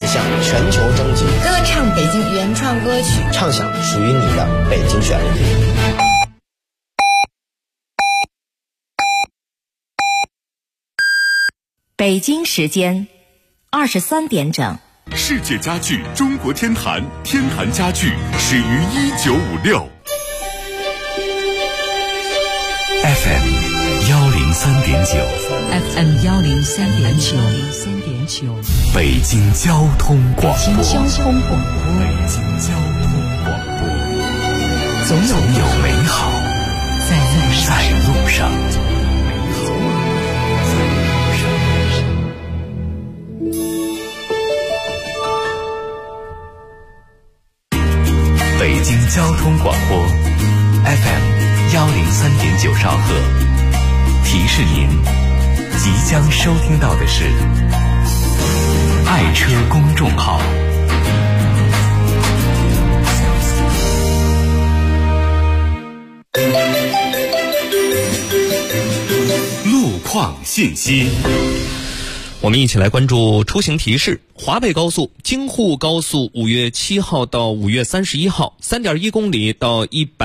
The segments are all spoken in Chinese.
向全球征集， 歌唱北京原创歌曲， 唱响属于你的北京旋律。 北京时间23点整。 世界家具中国天坛，天坛家具始于1956。FM 103.9 FM 103.9， 北京交通广播。 北京交通广播，总有美好在路上。北京交通广播 FM 103.9兆赫，提示您即将收听到的是爱车公众号。路况信息， 我们一起来关注出行提示。华北高速京沪高速5月7号到5月31号 3.1 公里到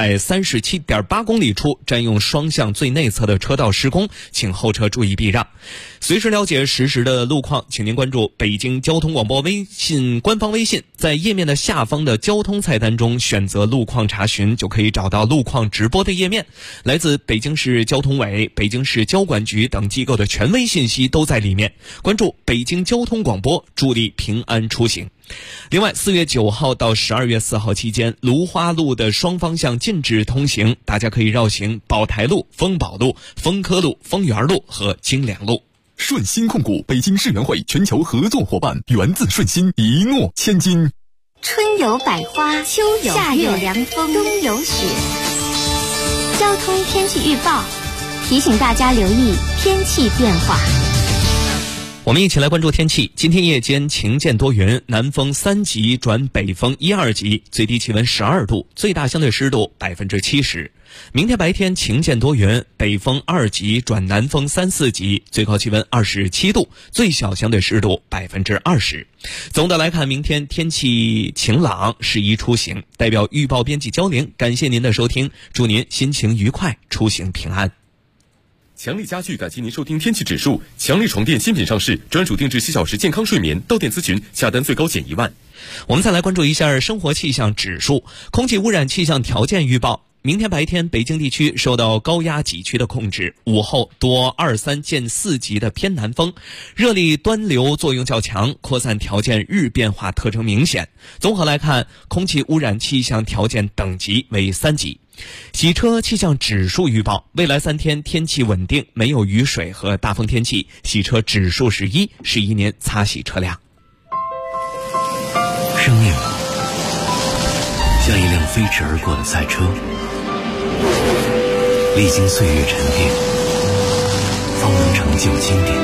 137.8 公里处占用双向最内侧的车道施工，请后车注意避让。随时了解实时的路况，请您关注北京交通广播微信官方微信，在页面的下方的交通菜单中选择路况查询，就可以找到路况直播的页面。来自北京市交通委、北京市交管局等机构的权威信息都在里面。关注北京交通广播，助力平安出行。另外，4月9号到12月4号期间，芦花路的双方向禁止通行，大家可以绕行宝台路、丰宝路、丰科路、丰源路和京良路。 顺鑫控股北京世园会全球合作伙伴，源自顺鑫，一诺千金。 春有百花，秋有夏有凉风，冬有雪。交通天气预报提醒大家留意天气变化。 我们一起来关注天气。今天夜间晴间多云，南风3级转北风1、2级，最低气温12度，最大相对湿度70%。明天白天晴间多云，北风2级转南风3、4级，最高气温27度，最小相对湿度20%。总的来看，明天天气晴朗，适宜出行。代表预报编辑焦玲，感谢您的收听，祝您心情愉快，出行平安。 强力家具感谢您收听天气指数。强力床垫新品上市，专属定制7小时健康睡眠，到店咨询，下单最高减1万。 我们再来关注一下生活气象指数。空气污染气象条件预报，明天白天北京地区受到高压脊区的控制，午后多2、3见4级的偏南风，热力端流作用较强，扩散条件日变化特征明显。综合来看，空气污染气象条件等级为3级。洗车气象指数预报，未来3天天气稳定，没有雨水和大风天气，洗车指数是1，适宜您擦洗车辆。 生命像一辆飞驰而过的赛车，历经岁月沉淀，方能成就经典。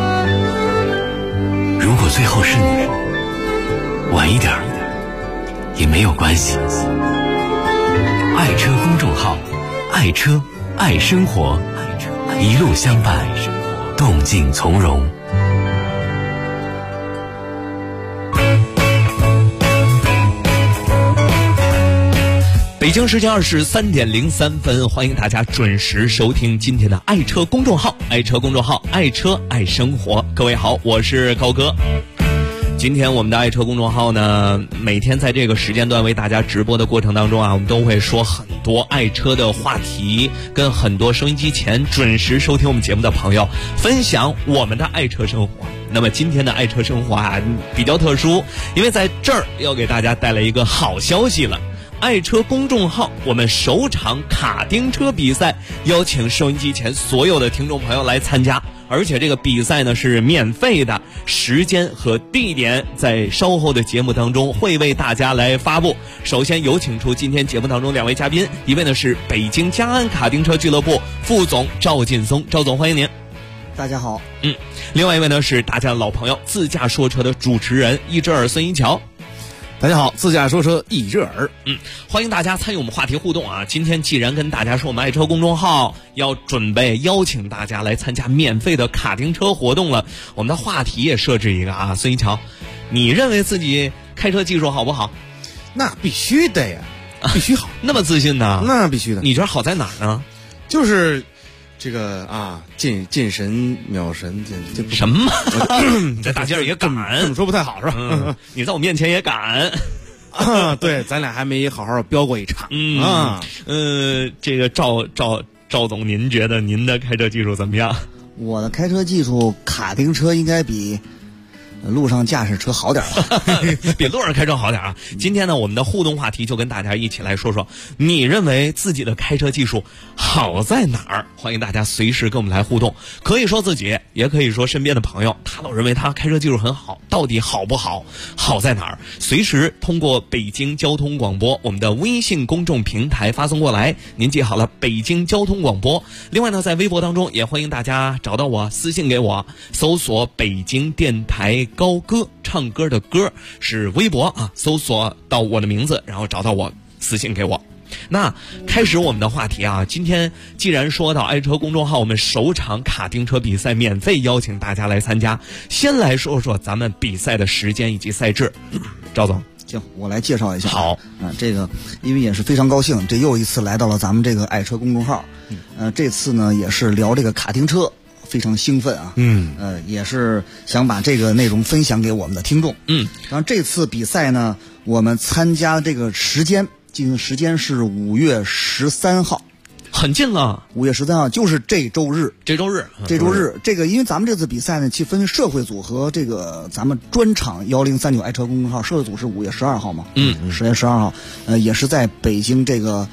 如果最后是你，晚一点也没有关系。爱车公众号，爱车爱生活，一路相伴，动静从容。 北京时间23点03分，欢迎大家准时收听今天的爱车公众号，爱车公众号，爱车爱生活。各位好，我是高哥。今天我们的爱车公众号呢，每天在这个时间段为大家直播的过程当中啊，我们都会说很多爱车的话题，跟很多收音机前准时收听我们节目的朋友分享我们的爱车生活。那么今天的爱车生活啊比较特殊，因为在这儿要给大家带来一个好消息了。爱车公众号我们首场卡丁车比赛，邀请收音机前所有的听众朋友来参加，而且这个比赛呢是免费的，时间和地点在稍后的节目当中会为大家来发布。首先有请出今天节目当中2位嘉宾，一位呢是北京嘉安卡丁车俱乐部副总赵劲松，赵总欢迎您。 大家好。 另外一位呢是大家的老朋友，自驾说车的主持人一只耳孙一桥。 大家好，自驾说车一热耳。 欢迎大家参与我们话题互动啊！今天既然跟大家说我们爱车公众号要准备邀请大家来参加免费的卡丁车活动了，我们的话题也设置一个啊，孙一桥，你认为自己开车技术好不好？ 那必须的呀，必须好。 那么自信呢？ 那必须的。 你觉得好在哪儿呢？ 就是这个啊，近神秒神，这什么？你在大街上也敢？ 这么说不太好是吧？ 你在我面前也敢？ 啊，对，咱俩还没好好飙过一场。 这个赵总，您觉得您的开车技术怎么样？ 我的开车技术，卡丁车应该比路上驾驶车好点吧？ 比路上开车好点啊！今天呢，我们的互动话题就跟大家一起来说说，你认为自己的开车技术好在哪儿？欢迎大家随时跟我们来互动，可以说自己，也可以说身边的朋友，他老认为他开车技术很好，到底好不好？好在哪儿？随时通过北京交通广播我们的微信公众平台发送过来，您记好了，北京交通广播。另外呢，在微博当中也欢迎大家找到我，私信给我，搜索北京电台高歌，唱歌的歌是微博啊，搜索到我的名字，然后找到我，私信给我。那开始我们的话题啊，今天既然说到爱车公众号我们首场卡丁车比赛免费邀请大家来参加，先来说说咱们比赛的时间以及赛制。赵总， 行，我来介绍一下。 好啊，这个因为也是非常高兴，这又一次来到了咱们这个爱车公众号。这次呢也是聊这个卡丁车，非常兴奋啊。也是想把这个内容分享给我们的听众。然后这次比赛呢，我们参加这个进行时间是5月13号， 很近了。 5月13号就是这周日。这个因为咱们这次比赛呢，其分社会组和这个咱们专场1039爱车公众号。社会组是5月12号嘛，10月12号，也是在北京这个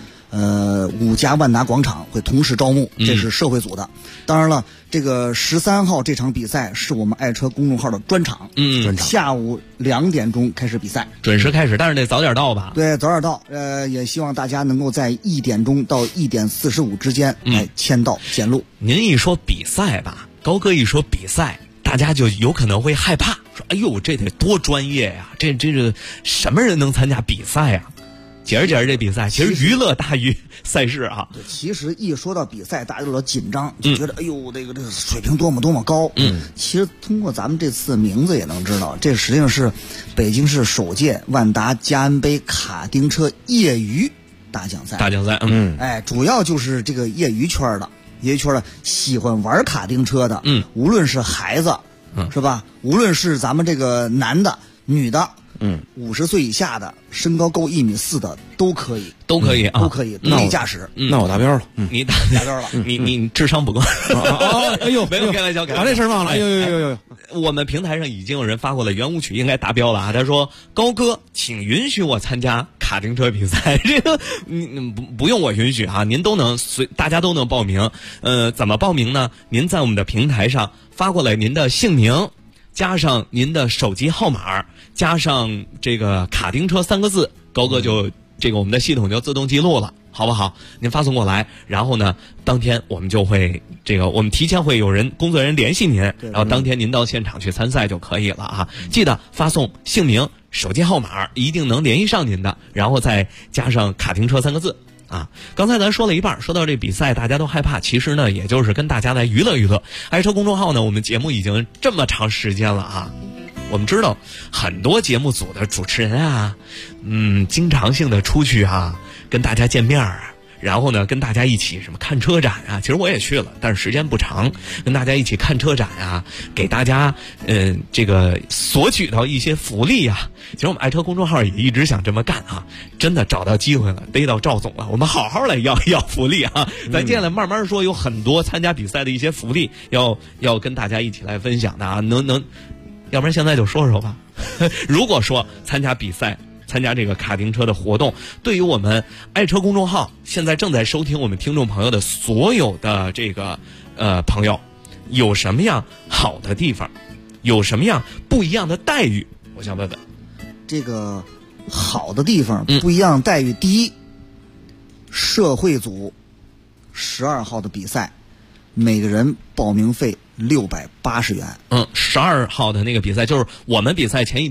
5家万达广场会同时招募，这是社会组的。当然了，这个13号这场比赛是我们爱车公众号的专场，下午2点钟开始比赛， 准时开始，但是得早点到吧？ 对，早点到。也希望大家能够在1点钟到1点45之间来签到检录。 您一说比赛吧，高哥一说比赛，大家就有可能会害怕，说：“哎呦，这得多专业呀！这什么人能参加比赛呀？”节着这比赛，其实娱乐大于赛事啊。 对，其实一说到比赛，大家都老紧张，就觉得哎呦，这个水平多么高。其实通过咱们这次名字也能知道，这实际上是北京市首届万达嘉恩杯卡丁车业余大奖赛。主要就是这个业余圈的喜欢玩卡丁车的，无论是孩子，是吧？无论是咱们这个男的、女的。50岁以下的，身高够1.4米的都可以， 都可以， 独立驾驶。 那我达标了， 你达标了，你智商不够。 哎呦， 没有开玩笑， 把这事忘了。哎呦， 我们平台上已经有人发过了圆舞曲，应该达标了啊。他说：“高哥，请允许我参加卡丁车比赛。”这个不用我允许啊，您都能大家都能报名。怎么报名呢？您在我们的平台上发过来您的姓名，加上您的手机号码，加上这个卡丁车3个字，高哥就我们的系统就自动记录了，好不好？您发送过来，然后呢，当天我们就会我们提前会有工作人员联系您，然后当天您到现场去参赛就可以了啊！记得发送姓名、手机号码，一定能联系上您的，然后再加上卡丁车3个字。刚才咱说了一半，说到这比赛大家都害怕，其实呢也就是跟大家来娱乐。爱车公众号呢，我们节目已经这么长时间了啊，我们知道很多节目组的主持人啊，经常性的出去啊，跟大家见面啊，然后呢跟大家一起什么看车展啊，其实我也去了，但是时间不长，跟大家一起看车展啊，给大家索取到一些福利啊。其实我们爱车公众号也一直想这么干啊，真的找到机会了，逮到赵总了，我们好好来要福利啊！咱接下来慢慢说，有很多参加比赛的一些福利要跟大家一起来分享的啊，能，要不然现在就说吧。如果说参加比赛，参加这个卡丁车的活动，对于我们爱车公众号现在正在收听我们听众朋友的所有的这个朋友，有什么样好的地方，有什么样不一样的待遇？我想问问。 这个好的地方不一样待遇，第一，社会组12号的比赛，每个人报名费680元。 12号的那个比赛就是我们比赛前一天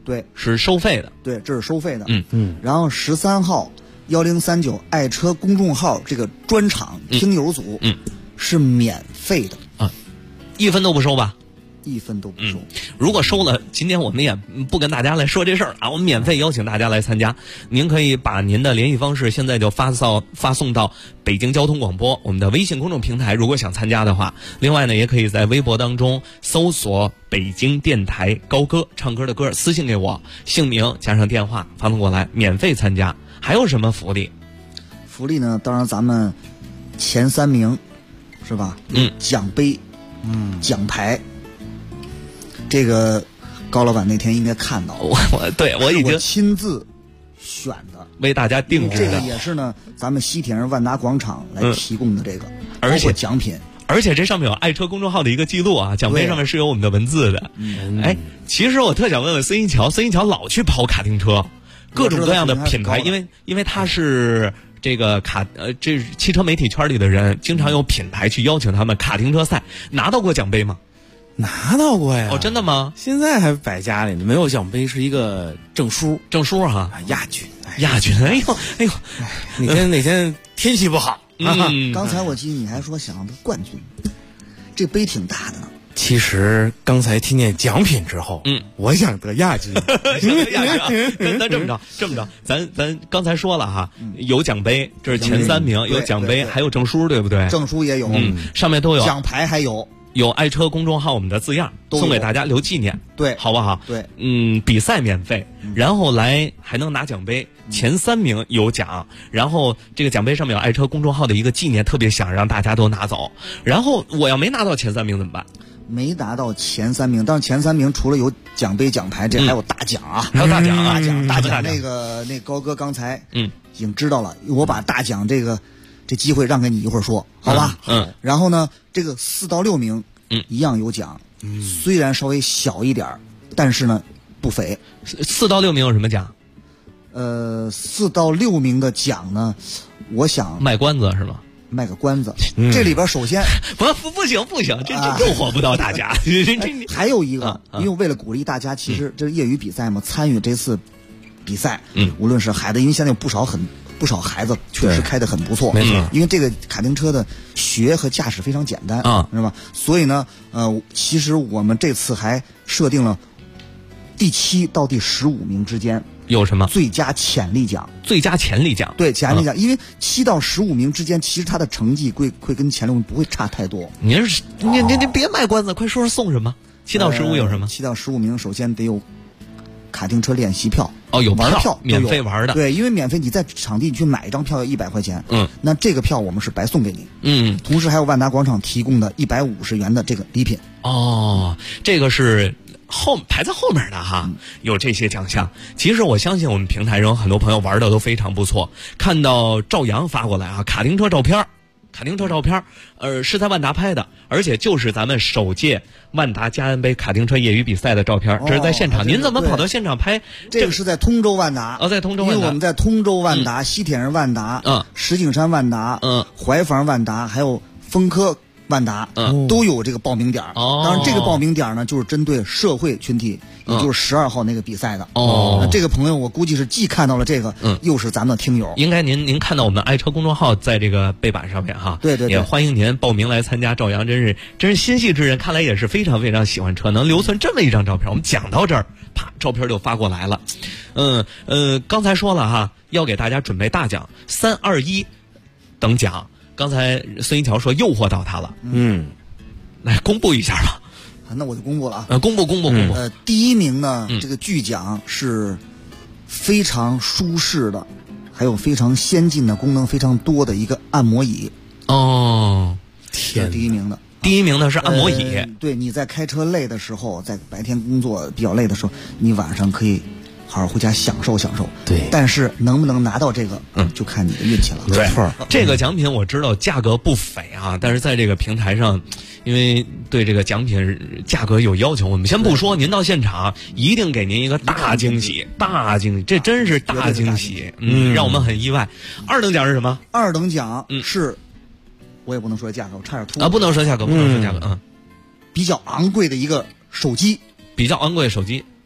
对， 是收费的。 对，这是收费的。 嗯。 然后13号1039爱车公众号这个专场听友组，是免费的啊，1分都不收吧 ？1分都不收。 如果收了，今天我们也不跟大家来说这事儿啊，我们免费邀请大家来参加。您可以把您的联系方式现在就发送到北京交通广播我们的微信公众平台，如果想参加的话。另外呢，也可以在微博当中搜索北京电台高歌，唱歌的歌，私信给我，姓名加上电话发送过来，免费参加。还有什么福利？ 福利呢？当然咱们前3名是吧？奖杯，奖牌。这个高老板那天应该看到了，我已经亲自选的， 为大家定制的。 这个也是呢，咱们西铁人万达广场来提供的这个， 而且奖品， 而且这上面有爱车公众号的一个记录啊，奖杯上面是有我们的文字的。哎，其实我特想问问孙一桥老去跑卡丁车，各种各样的品牌，因为他是这个这汽车媒体圈里的人，经常有品牌去邀请他们卡丁车赛，拿到过奖杯吗？ 拿到过呀！ 哦，真的吗？ 现在还摆家里呢，没有奖杯，是一个证书哈， 亚军。 哎呦， 你看那天天气不好， 刚才我记得你还说想要得冠军，这杯挺大的呢。 其实刚才听见奖品之后，我想得亚军。 那这么着，咱刚才说了哈，有奖杯，这是前3名，有奖杯，还有证书，对不对？ 证书也有， 上面都有奖牌，还有爱车公众号我们的字样，送给大家留纪念， 对， 好不好？ 对， 比赛免费，然后来还能拿奖杯，前3名有奖，然后这个奖杯上面有爱车公众号的一个纪念，特别想让大家都拿走。然后我要没拿到前3名怎么办？ 没拿到前3名，但是前3名除了有奖杯奖牌，这还有大奖啊， 还有大奖， 大奖那个高哥刚才已经知道了，我把大奖这机会让给你一会儿说，好吧？然后呢，这个4到6名，一样有奖，虽然稍微小一点，但是呢不菲。 4到6名有什么奖 ？4到6名的奖呢，我想卖关子是吗？ 卖个关子，这里边首先不行，这诱惑不到大家。 还有一个，因为为了鼓励大家，其实这是业余比赛嘛，参与这次比赛，无论是孩子，因为现在有不少孩子确实开得很不错， 没错。 因为这个卡丁车的学和驾驶非常简单啊，是吧？所以呢，其实我们这次还设定了第7到第15名之间有什么最佳潜力奖？ 最佳潜力奖， 对，潜力奖，因为7到15名之间，其实他的成绩会跟前6名不会差太多。 您别卖关子，快说送什么？7到15有什么？ 7到15名首先得有卡丁车练习票， 有玩票， 免费玩的。 对，因为免费，你在场地去买一张票要100块钱，那这个票我们是白送给你，同时还有万达广场提供的150元的这个礼品。 哦，这个是排在后面的哈，有这些奖项。其实我相信我们平台上很多朋友玩的都非常不错。看到赵阳发过来啊，卡丁车照片，是在万达拍的，而且就是咱们首届万达嘉安杯卡丁车业余比赛的照片，这是在现场。您怎么跑到现场拍？ 这个是在通州万达。 在通州万达。 因为我们在通州万达、西铁人万达、石景山万达、怀房万达，还有丰科万达，都有这个报名点。当然这个报名点呢，就是针对社会群体，也就是12号那个比赛的。这个朋友我估计是既看到了这个，又是咱们的听友。 应该您看到我们爱车公众号在这个背板上面哈。 对， 也欢迎您报名来参加。赵阳真是心细之人，看来也是非常非常喜欢车，能留存这么一张照片。我们讲到这儿，啪，照片就发过来了。刚才说了哈，要给大家准备大奖3、2、1等奖。刚才孙一桥说诱惑到他了，来公布一下吧。 那我就公布了啊。 公布。 第1名呢，这个巨奖是非常舒适的，还有非常先进的功能非常多的一个按摩椅。 天， 第1名的。 第1名的是按摩椅。 对，你在开车累的时候，在白天工作比较累的时候，你晚上可以好好回家享受。 对， 但是能不能拿到这个，就看你的运气了。 对，这个奖品我知道价格不菲啊，但是在这个平台上，因为对这个奖品价格有要求，我们先不说，您到现场一定给您一个大惊喜，这真是大惊喜，让我们很意外。2等奖是什么 ？2等奖是，我也不能说价格，我差点不能说价格，比较昂贵的一个手机。 比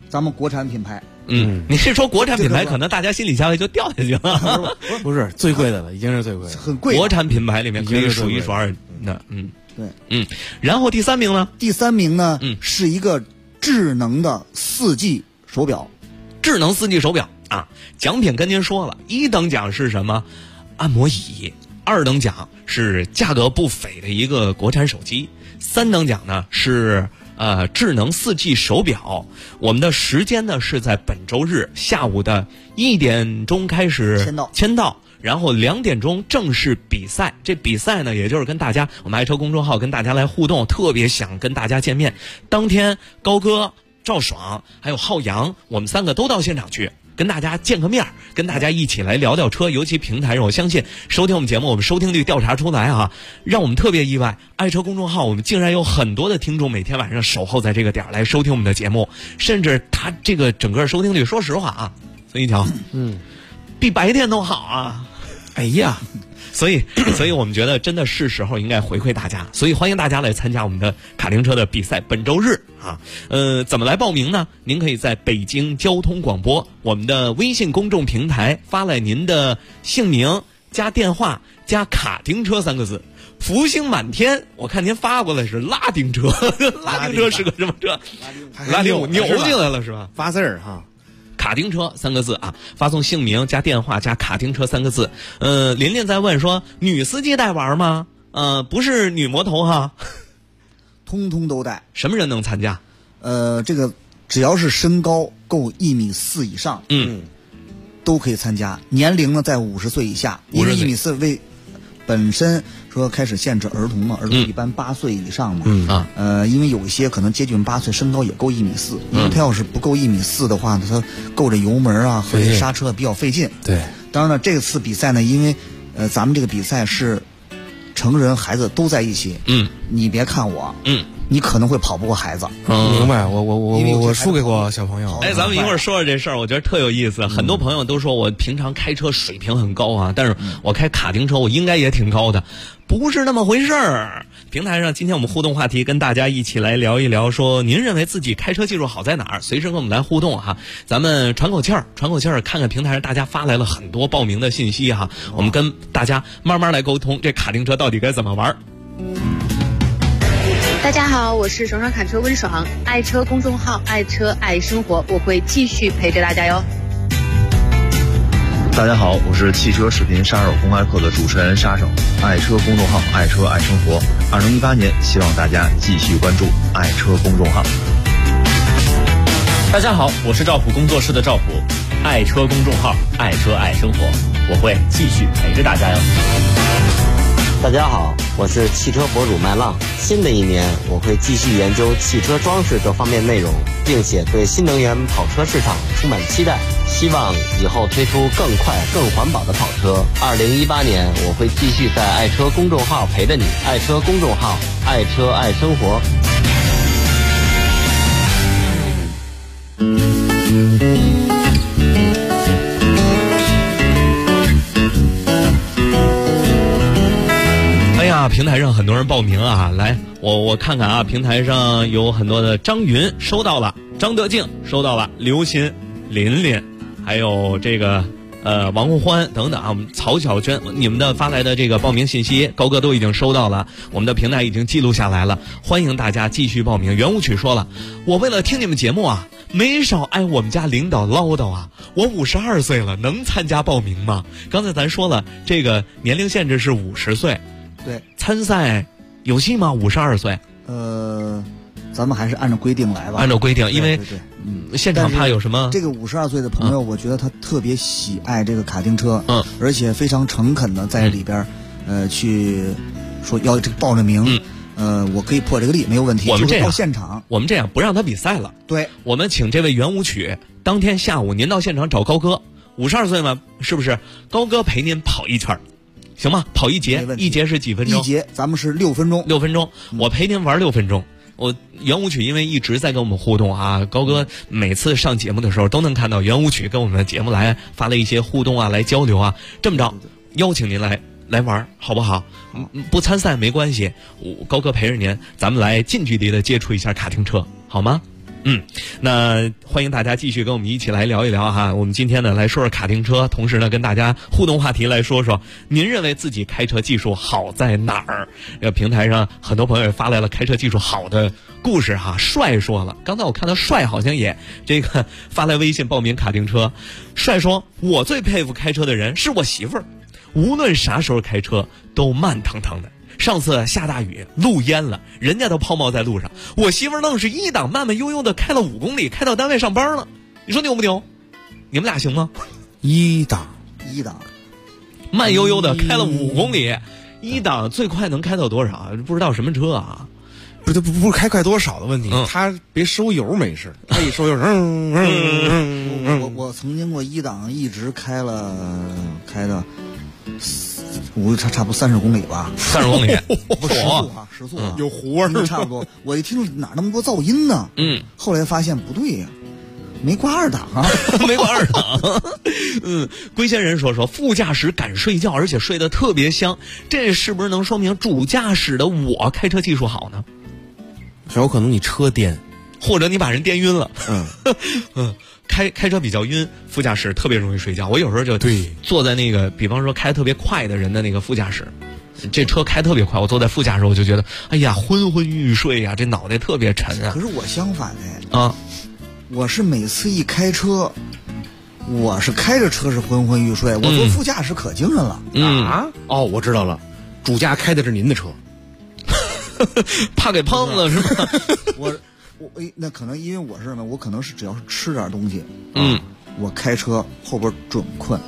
咱们国产品牌。 你是说国产品牌，可能大家心理价位就掉下去了。 不是最贵的了，已经是最贵的， 很贵。 国产品牌里面可以数一数二的， 对， 然后第3名呢？ 第3名呢，是一个智能的4季手表。 智能4季手表啊，奖品跟您说了，1等奖是什么？按摩椅，2等奖是价格不菲的一个国产手机，3等奖呢是智能4季手表。我们的时间呢是在本周日下午的1点钟开始签到，然后2点钟正式比赛。这比赛呢，也就是跟大家，我们爱车公众号跟大家来互动，特别想跟大家见面。当天高哥、赵爽还有浩洋，我们3个都到现场去，跟大家见个面，跟大家一起来聊聊车。尤其平台上，我相信收听我们节目，我们收听率调查出来啊，让我们特别意外。爱车公众号，我们竟然有很多的听众每天晚上守候在这个点来收听我们的节目，甚至他这个整个收听率，说实话啊，孙一桥，比白天都好啊。 哎呀， 所以我们觉得真的是时候应该回馈大家，所以欢迎大家来参加我们的卡丁车的比赛。本周日啊，怎么来报名呢？您可以在北京交通广播我们的微信公众平台发来您的姓名加电话加卡丁车3个字。福星满天，我看您发过来是拉丁车，拉丁车是个什么车？拉丁扭进来了是吧？ 发字儿哈。 卡丁车3个字啊，发送姓名加电话加卡丁车3个字。琳琳在问说，女司机带玩吗？不是女魔头哈， 通通都带。 什么人能参加？ 这个只要是身高够1.4米以上，都可以参加。年龄呢在50岁以下，因为1.4米为本身说开始限制儿童嘛，儿童一般8岁以上嘛，因为有一些可能接近8岁，身高也够1.4米，因为他要是不够1.4米的话，他够着油门啊和刹车比较费劲。 对， 当然了，这次比赛呢，因为咱们这个比赛是成人孩子都在一起，你别看我，你可能会跑不过孩子。 明白，我输给过小朋友。 哎，咱们一会儿说说这事儿，我觉得特有意思。很多朋友都说我平常开车水平很高啊，但是我开卡丁车我应该也挺高的，不是那么回事儿。平台上今天我们互动话题跟大家一起来聊一聊，说您认为自己开车技术好在哪儿？随时跟我们来互动哈。咱们喘口气儿，看看平台上大家发来了很多报名的信息哈，我们跟大家慢慢来沟通，这卡丁车到底该怎么玩。 大家好，我是爽爽卡车温爽，爱车公众号爱车爱生活，我会继续陪着大家哟。 大家好，我是汽车视频杀手公开课的主持人沙手，爱车公众号爱车爱生活。2018年，希望大家继续关注爱车公众号。 大家好，我是赵普工作室的赵普，爱车公众号爱车爱生活，我会继续陪着大家哟。 大家好，我是汽车博主麦浪。新的一年，我会继续研究汽车装饰各方面内容，并且对新能源跑车市场充满期待。希望以后推出更快、更环保的跑车。2018年，我会继续在爱车公众号陪着你。爱车公众号，爱车爱生活。 平台上很多人报名啊，来，我看看啊，平台上有很多的张云收到了，张德静收到了，刘鑫、琳琳，还有这个王红欢等等啊，我们曹小娟，你们的发来的这个报名信息，高哥都已经收到了，我们的平台已经记录下来了，欢迎大家继续报名。圆舞曲说了，我为了听你们节目啊，没少挨我们家领导唠叨啊，我52岁了，能参加报名吗？刚才咱说了，这个年龄限制是50岁。 对， 参赛有戏吗？52岁？ 咱们还是按照规定来吧。 按照规定，因为现场怕有什么。 这个52岁的朋友，我觉得他特别喜爱这个卡丁车，而且非常诚恳的在里边，去说要这个报着名，我可以破这个例，没有问题。 我们这样到现场， 我们这样不让他比赛了。 对， 我们请这位圆舞曲，当天下午您到现场找高哥，52岁嘛，是不是？高哥陪您跑一圈。行吗？跑一节，一节是几分钟？ 一节咱们是6分钟。 6分钟，我陪您玩6分钟。我圆舞曲因为一直在跟我们互动啊，高哥每次上节目的时候都能看到圆舞曲跟我们的节目来发了一些互动啊，来交流啊。这么着，邀请您来玩，好不好？不参赛没关系，高哥陪着您，咱们来近距离的接触一下卡丁车，好吗？ 那欢迎大家继续跟我们一起来聊一聊哈。我们今天呢来说说卡丁车，同时呢跟大家互动话题来说说，您认为自己开车技术好在哪儿？这个平台上很多朋友也发来了开车技术好的故事哈。帅说了，刚才我看到帅好像也这个发来微信报名卡丁车。帅说，我最佩服开车的人是我媳妇儿，无论啥时候开车都慢腾腾的。上次下大雨，路淹了，人家都抛锚在路上，我媳妇儿弄是一档慢慢悠悠的开了5公里，开到单位上班了。你说牛不牛？你们俩行吗？ 一档， 慢悠悠的开了5公里，一档最快能开到多少？不知道什么车啊？ 不是开快多少的问题，他别收油没事，他一收油， 我曾经过一档，一直开的。差不多30公里吧 ，30公里， 不时速啊， 有糊味， 差不多。我一听哪那么多噪音呢？后来发现不对呀，没挂2档啊， 没挂2档。龟仙人说副驾驶敢睡觉，而且睡得特别香，这是不是能说明主驾驶的我开车技术好呢？ 有可能你车颠， 或者你把人颠晕了。开车比较晕，副驾驶特别容易睡觉。我有时候就坐在那个，比方说开特别快的人的那个副驾驶，这车开特别快，我坐在副驾驶我就觉得，哎呀，昏昏欲睡呀，这脑袋特别沉啊。 可是我相反哎，我是每次一开车，我是开着车是昏昏欲睡，我坐副驾驶可精神了。 我知道了，主驾开的是您的车， 怕给碰了是吧？ 那可能因为我是什么？我可能是只要是吃点东西，我开车后边准困。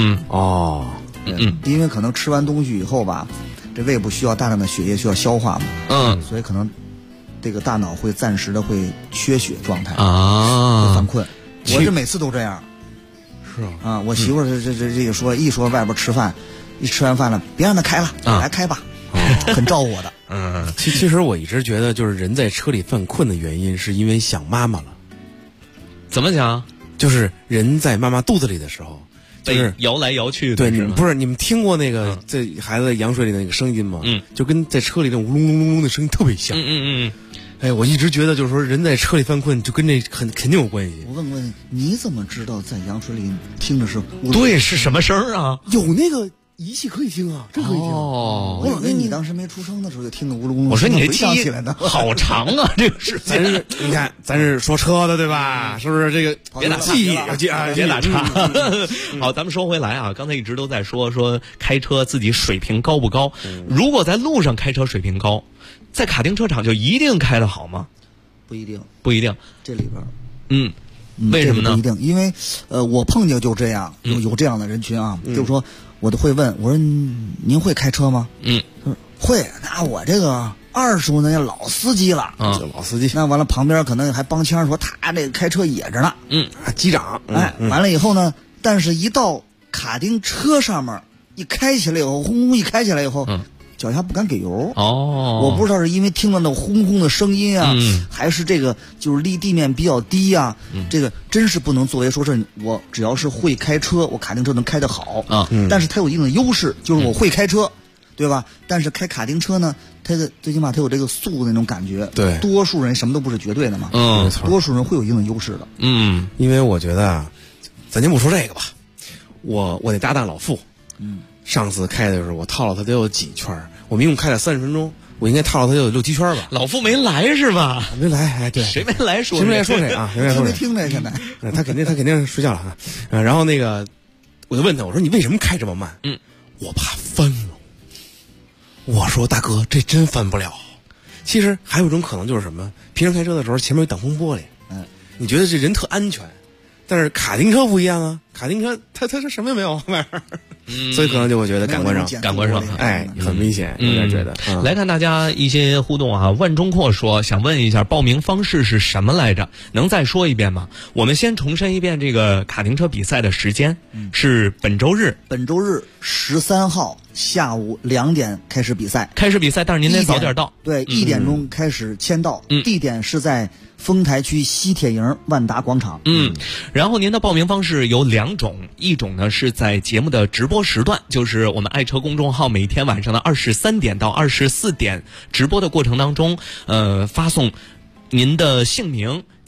因为可能吃完东西以后吧，这胃部需要大量的血液需要消化嘛，所以可能这个大脑会暂时的会缺血状态会犯困。我这每次都这样。 是啊，我媳妇儿这个说，一说外边吃饭，一吃完饭了，别让他开了，来开吧，很照顾我的。 其实我一直觉得，就是人在车里犯困的原因，是因为想妈妈了。 怎么讲？ 就是人在妈妈肚子里的时候，就是摇来摇去的。 对，你们听过那个这孩子在羊水里的那个声音吗？就跟在车里那种嗡隆隆隆的声音特别像。哎，我一直觉得就是说，人在车里犯困就跟这肯定有关系。 我问你怎么知道在羊水里听的是？ 对，是什么声啊？ 有那个仪器可以听啊，真可以听。 我以为你当时没出生的时候就听得呜噜呜噜。 我说你这记忆好长啊，这个是。 你看，咱是说车的对吧？是不是这个？ 别打岔，别打岔。好，咱们说回来啊，刚才一直都在说开车自己水平高不高？如果在路上开车水平高，在卡丁车场就一定开得好吗？ 不一定。这里边，为什么呢？ 不一定，因为我碰见就这样，有这样的人群啊，就是说。我都会问，我说您会开车吗？他说会。那我这个20多年老司机了， 老司机。 那完了，旁边可能还帮腔说他这个开车野着呢， 机长。 完了以后呢，但是一到卡丁车上面一开起来以后，轰轰一开起来以后，脚下不敢给油。我不知道是因为听了那轰轰的声音啊，还是这个就是离地面比较低啊，这个真是不能作为说是我只要是会开车，我卡丁车能开得好啊。但是它有一定的优势，就是我会开车，对吧？但是开卡丁车呢，它的最起码它有这个速度那种感觉。 对， 多数人什么都不是绝对的嘛。多数人会有一定的优势的。 因为我觉得啊，咱就不说这个吧，我得搭档老傅。上次开的时候，我套了他得有几圈，我们一共开了30分钟，我应该套了他有6、7圈吧。 老傅没来是吧？ 没来，哎，对， 谁没来说？ 谁没来说谁啊？ 听没听着现在？ 他肯定睡觉了啊。然后那个，我就问他，我说你为什么开这么慢？我怕翻了。我说大哥，这真翻不了。其实还有一种可能就是什么？平时开车的时候前面有挡风玻璃，你觉得这人特安全。但是卡丁车不一样啊，卡丁车它是什么也没有外边，所以可能就会觉得感官上，哎，很危险，有点觉得。 来看大家一些互动啊，万中阔说想问一下报名方式是什么来着？能再说一遍吗？我们先重申一遍这个卡丁车比赛的时间，是本周日 13号下午2点开始比赛，但是您得早点到。 对，1点钟开始签到，地点是在丰台区西铁营万达广场。 然后您的报名方式有2种，一种呢是在节目的直播时段，就是我们爱车公众号每天晚上的23点到24点直播的过程当中，发送您的姓名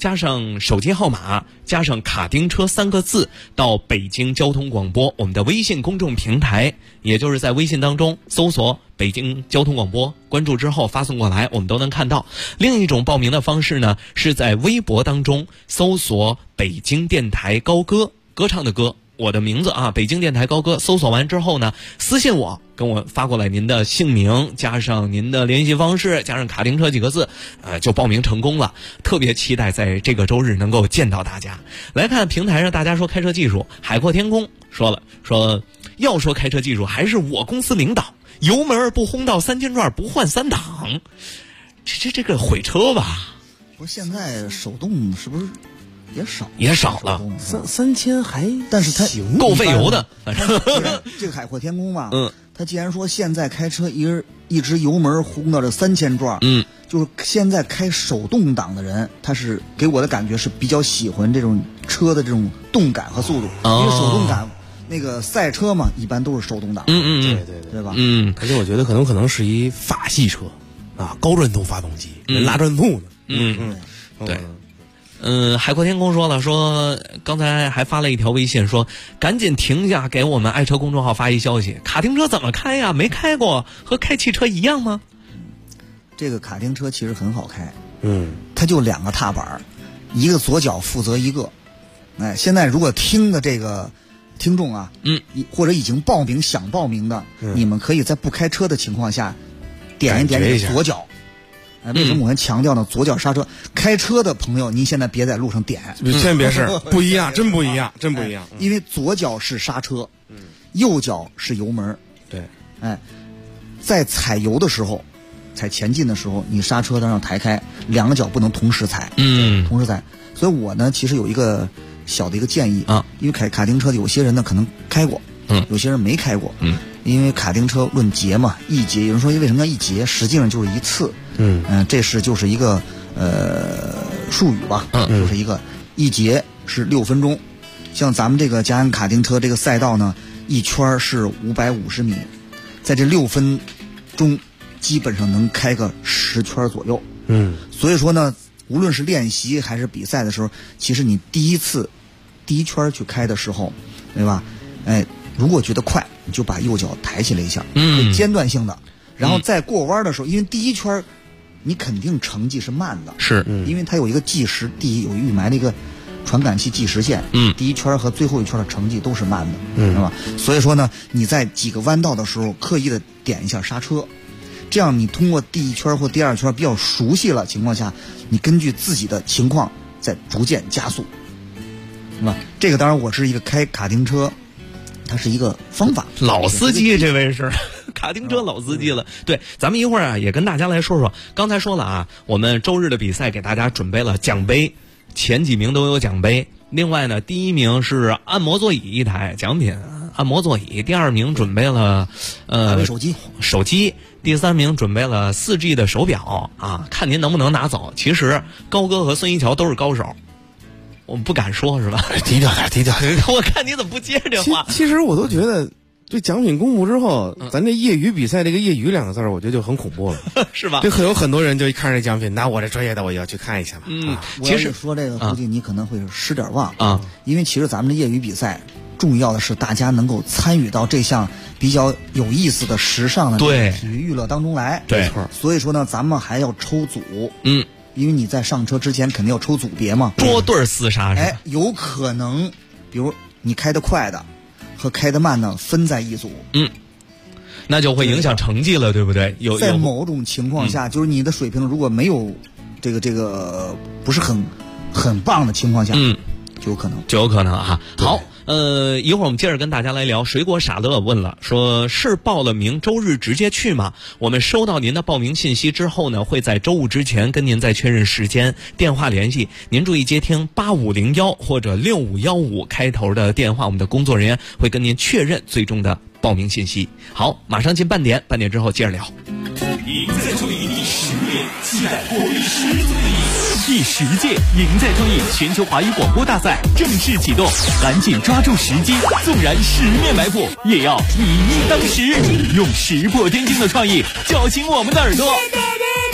加上手机号码加上卡丁车3个字到北京交通广播我们的微信公众平台，也就是在微信当中搜索北京交通广播，关注之后发送过来，我们都能看到。另一种报名的方式呢，是在微博当中搜索北京电台高歌，歌唱的歌，我的名字啊，北京电台高歌，搜索完之后呢，私信我，跟我发过来您的姓名加上您的联系方式加上卡丁车几个字，就报名成功了。特别期待在这个周日能够见到大家。来看平台上大家说开车技术，海阔天空说要说开车技术还是我公司领导，油门不轰到3000转不换3档，这个毁车吧。 不是现在手动是不是也少了 ，3000还， 但是它够费油的。 这个海阔天空吧，他既然说现在开车一直油门轰到这3000转，就是现在开手动挡的人，他是给我的感觉是比较喜欢这种车的这种动感和速度，因为手动感那个赛车嘛，一般都是手动挡，对吧？ 而且我觉得可能是一法系车啊，高转动发动机，拉转速呢， 对。海阔天空说了，说刚才还发了一条微信，说赶紧停下，给我们爱车公众号发一消息，卡丁车怎么开呀？没开过，和开汽车一样吗？ 这个卡丁车其实很好开，它就2个踏板，一个左脚负责一个。哎，现在如果听的这个听众啊，或者已经想报名的，你们可以在不开车的情况下点一点你的左脚。为什么我很强调呢？左脚刹车，开车的朋友，您现在别在路上点， 千万别是不一样，真不一样，真不一样。 因为左脚是刹车，右脚是油门。 对， 在踩油的时候，踩前进的时候，你刹车让抬开，2个脚不能同时踩，同时踩。所以我呢，其实有一个小的一个建议啊，因为卡丁车有些人呢可能开过，有些人没开过，因为卡丁车论节嘛，一节，有人说为什么叫一节，实际上就是一次，这就是一个术语吧，就是一个一节是6分钟，像咱们这个嘉安卡丁车这个赛道呢，一圈是550米，在这6分钟基本上能开个10圈左右，所以说呢，无论是练习还是比赛的时候，其实你第一圈去开的时候，对吧？如果觉得快，你就把右脚抬起来一下，间断性的，然后再过弯的时候，因为第一圈你肯定成绩是慢的， 是， 因为它有一个计时，有预埋的一个传感器计时线，第一圈和最后一圈的成绩都是慢的，是吧？所以说呢，你在几个弯道的时候刻意的点一下刹车，这样你通过第一圈或第2圈比较熟悉了情况下，你根据自己的情况再逐渐加速，是吧？这个当然我是一个开卡丁车，它是一个方法。 老司机，这位是卡丁车老司机了。对，咱们一会儿啊也跟大家来说说，刚才说了啊，我们周日的比赛给大家准备了奖杯，前几名都有奖杯。另外呢，第1名是按摩座椅1台奖品，按摩座椅；第2名准备了手机；第3名准备了4G 的手表啊，看您能不能拿走。其实高哥和孙一桥都是高手。我们不敢说是吧？ 低调点。 我看你怎么不接这话。 其实我都觉得，这奖品公布之后，咱这业余比赛这个业余2个字，我觉得就很恐怖了， 是吧？ 这可有很多人就一看这奖品，那我这专业的我也要去看一下嘛。 其实说这个，估计你可能会失点望啊，因为其实咱们的业余比赛，重要的是大家能够参与到这项比较有意思的、时尚的体育娱乐当中来。 对， 所以说呢，咱们还要抽组。因为你在上车之前肯定要抽组别嘛， 捉对厮杀是。 有可能，比如你开得快的和开得慢的分在一组， 那就会影响成绩了，对不对？ 在某种情况下，就是你的水平如果没有这个不是很棒的情况下，就有可能啊。好。 一会儿我们接着跟大家来聊。水果傻乐问了，说是报了名周日直接去吗？我们收到您的报名信息之后呢，会在周5之前跟您再确认时间，电话联系。您注意接听8501或者6515开头的电话，我们的工作人员会跟您确认最终的报名信息。好，马上进半点之后接着聊。 赢在创意第10年，期待活力十足的你。第10届赢在创意全球华语广播大赛正式启动，赶紧抓住时机，纵然10面埋伏，也要以一当十，用石破天惊的创意叫醒我们的耳朵。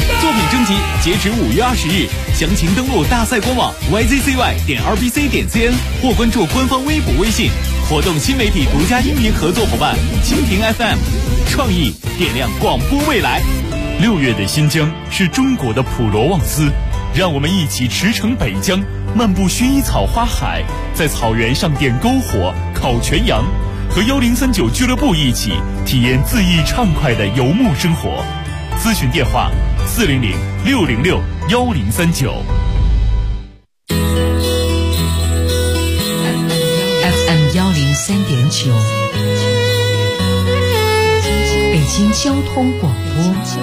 作品征集截止5月20日，详情登录大赛官网 yzcy.rbc.cn 或关注官方微博微信。活动新媒体独家音频合作伙伴蜻蜓 FM， 创意点亮广播未来。6月的新疆是中国的普罗旺斯，让我们一起驰骋北疆，漫步薰衣草花海，在草原上点篝火、烤全羊，和1039俱乐部一起体验恣意畅快的游牧生活。咨询电话400-606-1039。 FM 103.9，北京交通广播，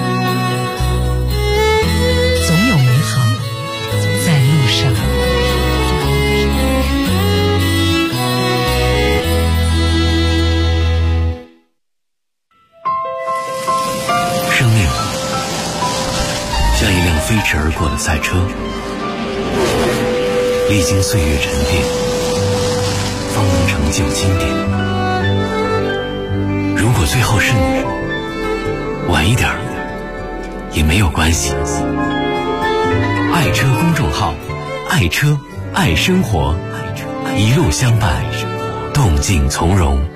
总有美好在路上。 生命像一辆飞驰而过的赛车，历经岁月沉淀，方能成就经典。如果最后是你，晚一点也没有关系。爱车公众号，爱车爱生活，一路相伴，动静从容。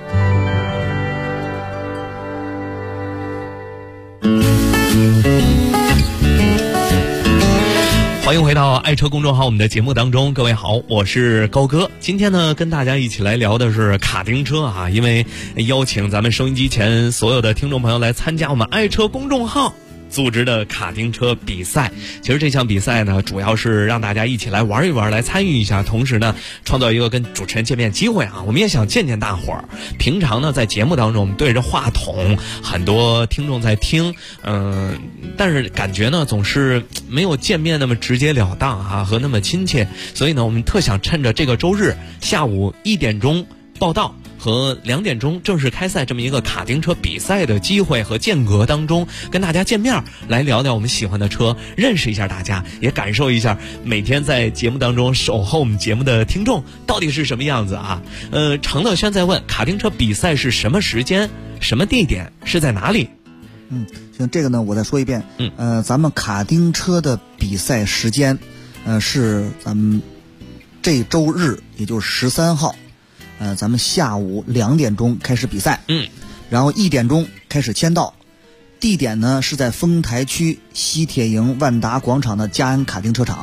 欢迎回到爱车公众号我们的节目当中，各位好，我是高哥。今天呢，跟大家一起来聊的是卡丁车啊，因为邀请咱们收音机前所有的听众朋友来参加我们爱车公众号组织的卡丁车比赛。其实这项比赛呢，主要是让大家一起来玩一玩，来参与一下，同时呢，创造一个跟主持人见面机会啊。我们也想见见大伙儿。平常呢，在节目当中，我们对着话筒，很多听众在听，但是感觉呢，总是没有见面那么直截了当啊，和那么亲切。所以呢，我们特想趁着这个周日下午1点钟报到和2点钟正式开赛这么一个卡丁车比赛的机会和间隔当中，跟大家见面，来聊聊我们喜欢的车，认识一下大家，也感受一下每天在节目当中守候我们节目的听众到底是什么样子啊。程乐轩在问，卡丁车比赛是什么时间、什么地点、是在哪里？ 行，这个呢我再说一遍。咱们卡丁车的比赛时间，是咱们这周日，也就是13号。咱们下午2点钟开始比赛，然后1点钟开始签到，地点呢是在丰台区西铁营万达广场的嘉安卡丁车场。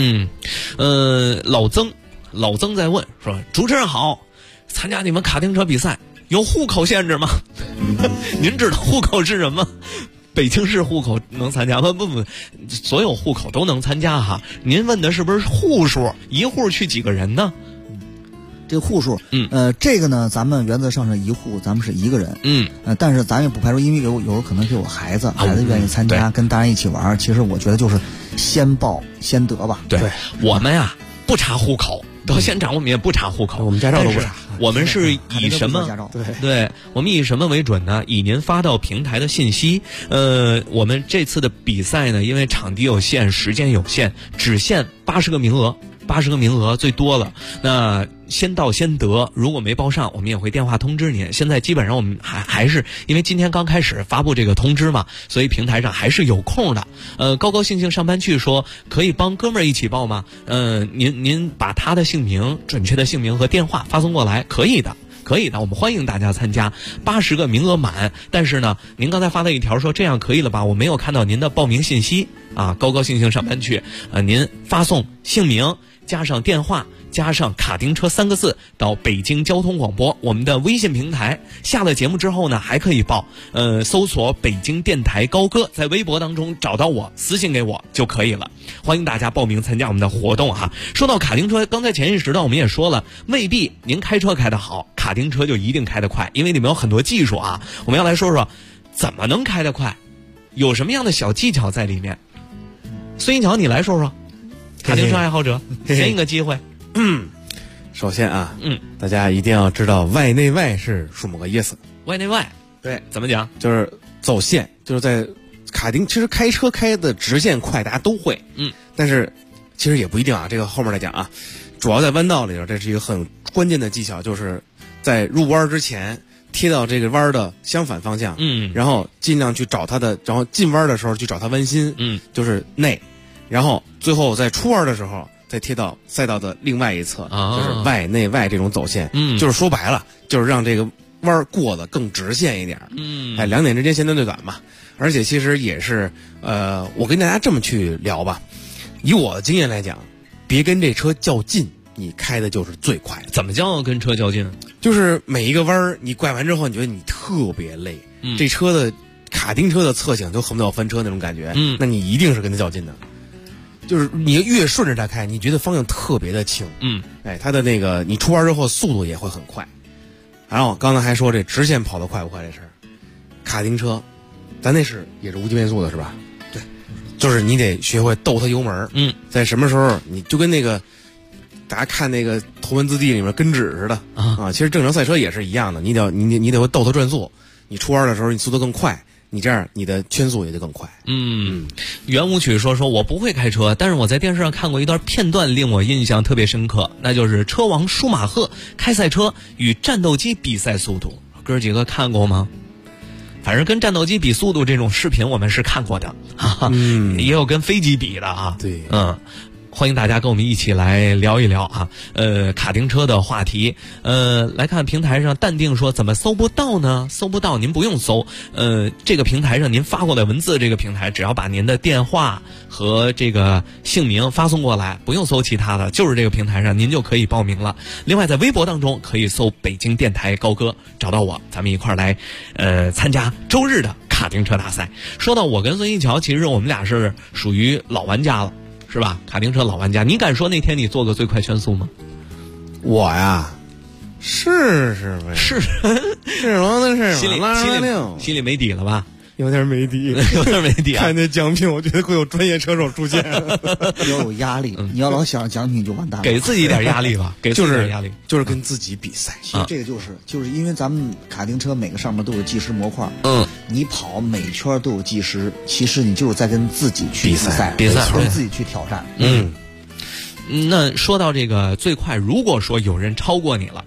老曾在问说，主持人好，参加你们卡丁车比赛有户口限制吗？您知道户口是什么？北京市户口能参加吗？不，所有户口都能参加哈。您问的是不是户数？一户去几个人呢？ 这个户数，这个呢，咱们原则上是一户，咱们是1个人，但是咱也不排除，因为有时候可能是有孩子愿意参加，跟大人一起玩。其实我觉得就是先报先得吧。 对，我们呀不查户口，到现场我们也不查户口， 我们驾照都不查。 我们是以什么？对，我们以什么为准呢？以您发到平台的信息。我们这次的比赛呢，因为场地有限，时间有限，只限80个名额。80个名额最多了，那先到先得，如果没报上，我们也会电话通知您。现在基本上我们还是因为今天刚开始发布这个通知嘛，所以平台上还是有空的。高高兴兴上班去说可以帮哥们儿一起报吗？您把他的姓名、准确的姓名和电话发送过来，可以的。我们欢迎大家参加。80个名额满，但是呢，您刚才发了一条说这样可以了吧？我没有看到您的报名信息啊。高高兴兴上班去，您发送姓名加上电话加上卡丁车3个字到北京交通广播我们的微信平台。下了节目之后呢，还可以报，搜索北京电台高歌，在微博当中找到我，私信给我就可以了。欢迎大家报名参加我们的活动哈。说到卡丁车，刚才前一时段我们也说了，未必您开车开得好，卡丁车就一定开得快，因为里面有很多技术啊。我们要来说说怎么能开得快，有什么样的小技巧在里面。孙一桥，你来说说，卡丁车爱好者，先一个机会。 首先啊，大家一定要知道外内外是什么个意思。 外内外， 对， 怎么讲？ 就是走线，就是在卡丁，其实开车开的直线快，大家都会，但是其实也不一定啊。这个后面来讲啊，主要在弯道里头，这是一个很关键的技巧，就是在入弯之前， 贴到这个弯的相反方向，然后尽量去找它的，然后进弯的时候去找它弯心，就是内，然后最后在出弯的时候再贴到赛道的另外一侧，就是外内外这种走线，就是说白了，就是让这个弯过得更直线一点，两点之间线短对短嘛。而且其实也是，我跟大家这么去聊吧，以我的经验来讲，别跟这车较劲，你开的就是最快的。 怎么叫跟车较劲？ 就是每一个弯儿你拐完之后，你觉得你特别累，这车的卡丁车的侧倾就恨不得要翻车那种感觉，那你一定是跟它较劲的。就是你越顺着它开，你觉得方向特别的轻，它的那个你出弯之后速度也会很快。然后刚才还说这直线跑得快不快这事儿，卡丁车，咱那也是无级变速的是吧？对，就是你得学会逗它油门，在什么时候你就跟那个大家看那个头文字 D 里面跟指似的啊，其实正常赛车也是一样的，你得会逗它转速，你出弯的时候你速度更快。你这样，你的圈速也就更快。 圆舞曲说我不会开车，但是我在电视上看过一段片段，令我印象特别深刻，那就是车王舒马赫开赛车与战斗机比赛速度。哥几个看过吗？反正跟战斗机比速度这种视频我们是看过的，也有跟飞机比的啊。 对， 欢迎大家跟我们一起来聊一聊啊，卡丁车的话题。来看平台上淡定说怎么搜不到呢？搜不到您不用搜，这个平台上您发过来文字，这个平台只要把您的电话和这个姓名发送过来，不用搜其他的，就是这个平台上您就可以报名了。另外在微博当中可以搜北京电台高歌，找到我，咱们一块儿来参加周日的卡丁车大赛。说到我跟孙一桥，其实我们俩是属于老玩家了。是吧？卡丁车老玩家，你敢说那天你做个最快圈速吗？ 我呀，是呗，是王的事， 心里没底了吧？ 有点没底， 有点没底啊！ 看那奖品，我觉得会有专业车手出现， 要有压力。你要老想着奖品就完蛋了。 给自己一点压力吧，给自己点压力， 就是跟自己比赛。 其实这个就是因为咱们卡丁车每个上面都有计时模块，你跑每圈都有计时，其实你就是在跟自己去比赛，跟自己去挑战。 那说到这个最快，如果说有人超过你了，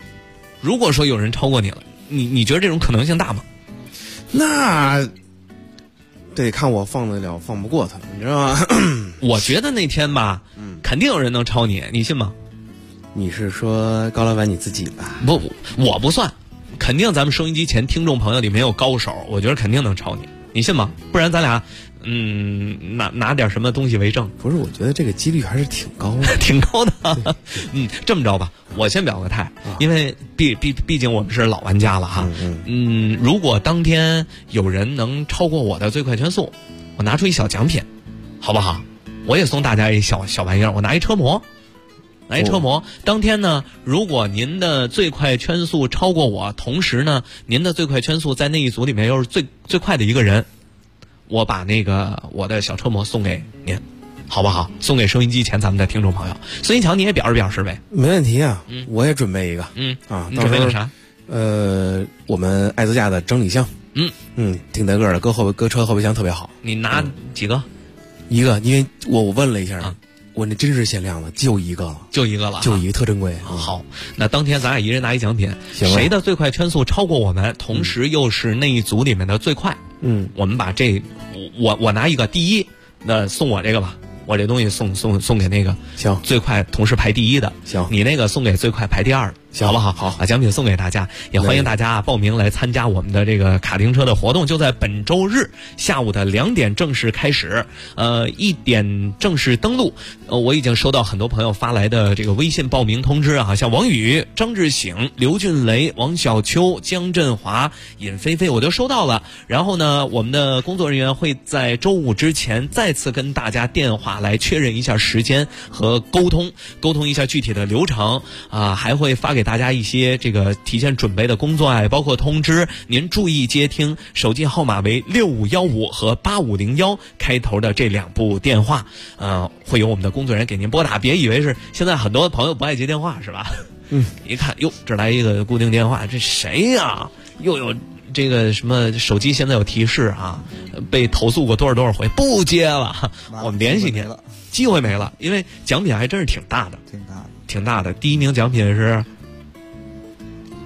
你觉得这种可能性大吗？ 那得看我放得了放不过他，你知道吗？ 我觉得那天吧，肯定有人能超你，你信吗？ 你是说高老板你自己吧？ 不，我不算，肯定咱们收音机前听众朋友里面有高手，我觉得肯定能超你，你信吗？不然咱俩拿点什么东西为证？ 不是，我觉得这个几率还是挺高的， 挺高的。这么着吧，我先表个态，因为毕竟我们是老玩家了哈。如果当天有人能超过我的最快圈速，我拿出一小奖品，好不好？我也送大家一小玩意儿，我拿一车模。当天呢，如果您的最快圈速超过我，同时呢，您的最快圈速在那一组里面又是最快的一个人，我把那个我的小车模送给您，好不好？送给收音机前咱们的听众朋友。孙一桥，你也表示呗？ 没问题啊，我也准备一个。 你准备个啥？ 我们爱自驾的整理箱。挺大个的，搁车后备箱特别好。 你拿几个？ 一个，因为我问了一下，我那真是限量的，就一个了， 就一个特珍贵。 好，那当天咱俩一人拿一奖品，谁的最快圈速超过我们，同时又是那一组里面的最快，我们把这我拿一个第一，那送我这个吧，我这东西送给那个行最快同时排第一的， 行， 你那个送给最快排第二的，好不好？好，把奖品送给大家，也欢迎大家报名来参加我们的这个卡丁车的活动，就在本周日下午的2点正式开始，1点正式登录。我已经收到很多朋友发来的这个微信报名通知啊，像王宇、张志醒、刘俊雷、王小秋、江振华、尹菲菲，我都收到了。然后呢，我们的工作人员会在周5之前再次跟大家电话来确认一下时间和沟通一下具体的流程啊，还会发给大家一些这个提前准备的工作包括通知，您注意接听，手机号码为6515和8501开头的这2部电话，会有我们的工作人员给您拨打，别以为是现在很多朋友不爱接电话是吧？一看哟，这来一个固定电话，这谁呀？又有这个什么手机现在有提示啊，被投诉过多少回，不接了，我们联系您，机会没了，因为奖品还真是挺大的。第一名奖品是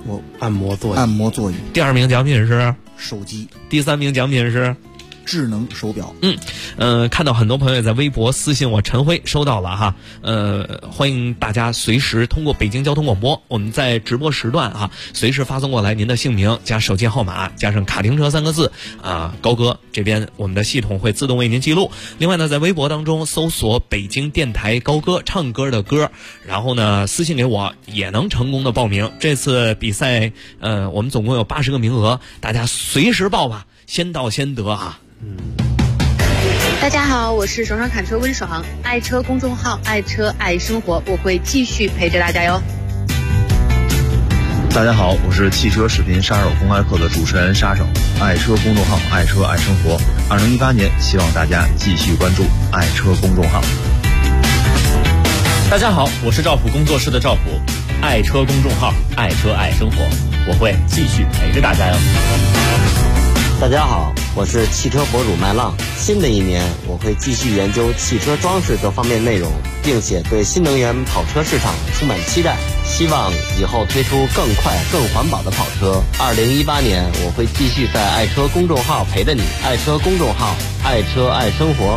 我按摩座椅。 第2名奖品是手机。 第3名奖品是智能手表。 看到很多朋友也在微博私信我，陈辉收到了哈。欢迎大家随时通过北京交通广播，我们在直播时段啊，随时发送过来您的姓名加手机号码加上卡丁车3个字啊，高哥这边我们的系统会自动为您记录。另外呢，在微博当中搜索北京电台高歌，唱歌的歌，然后呢私信给我也能成功的报名。这次比赛我们总共有80个名额，大家随时报吧，先到先得啊。 大家好，我是爽爽侃车温爽，爱车公众号爱车爱生活，我会继续陪着大家哟。 大家好，我是汽车视频杀手公开课的主持人沙手，爱车公众号爱车爱生活。2018年，希望大家继续关注爱车公众号。 大家好，我是赵普工作室的赵普，爱车公众号爱车爱生活，我会继续陪着大家哟。 大家好，我是汽车博主麦浪。新的一年，我会继续研究汽车装饰各方面内容，并且对新能源跑车市场充满期待，希望以后推出更快、更环保的跑车。2018年，我会继续在爱车公众号陪着你，爱车公众号，爱车爱生活。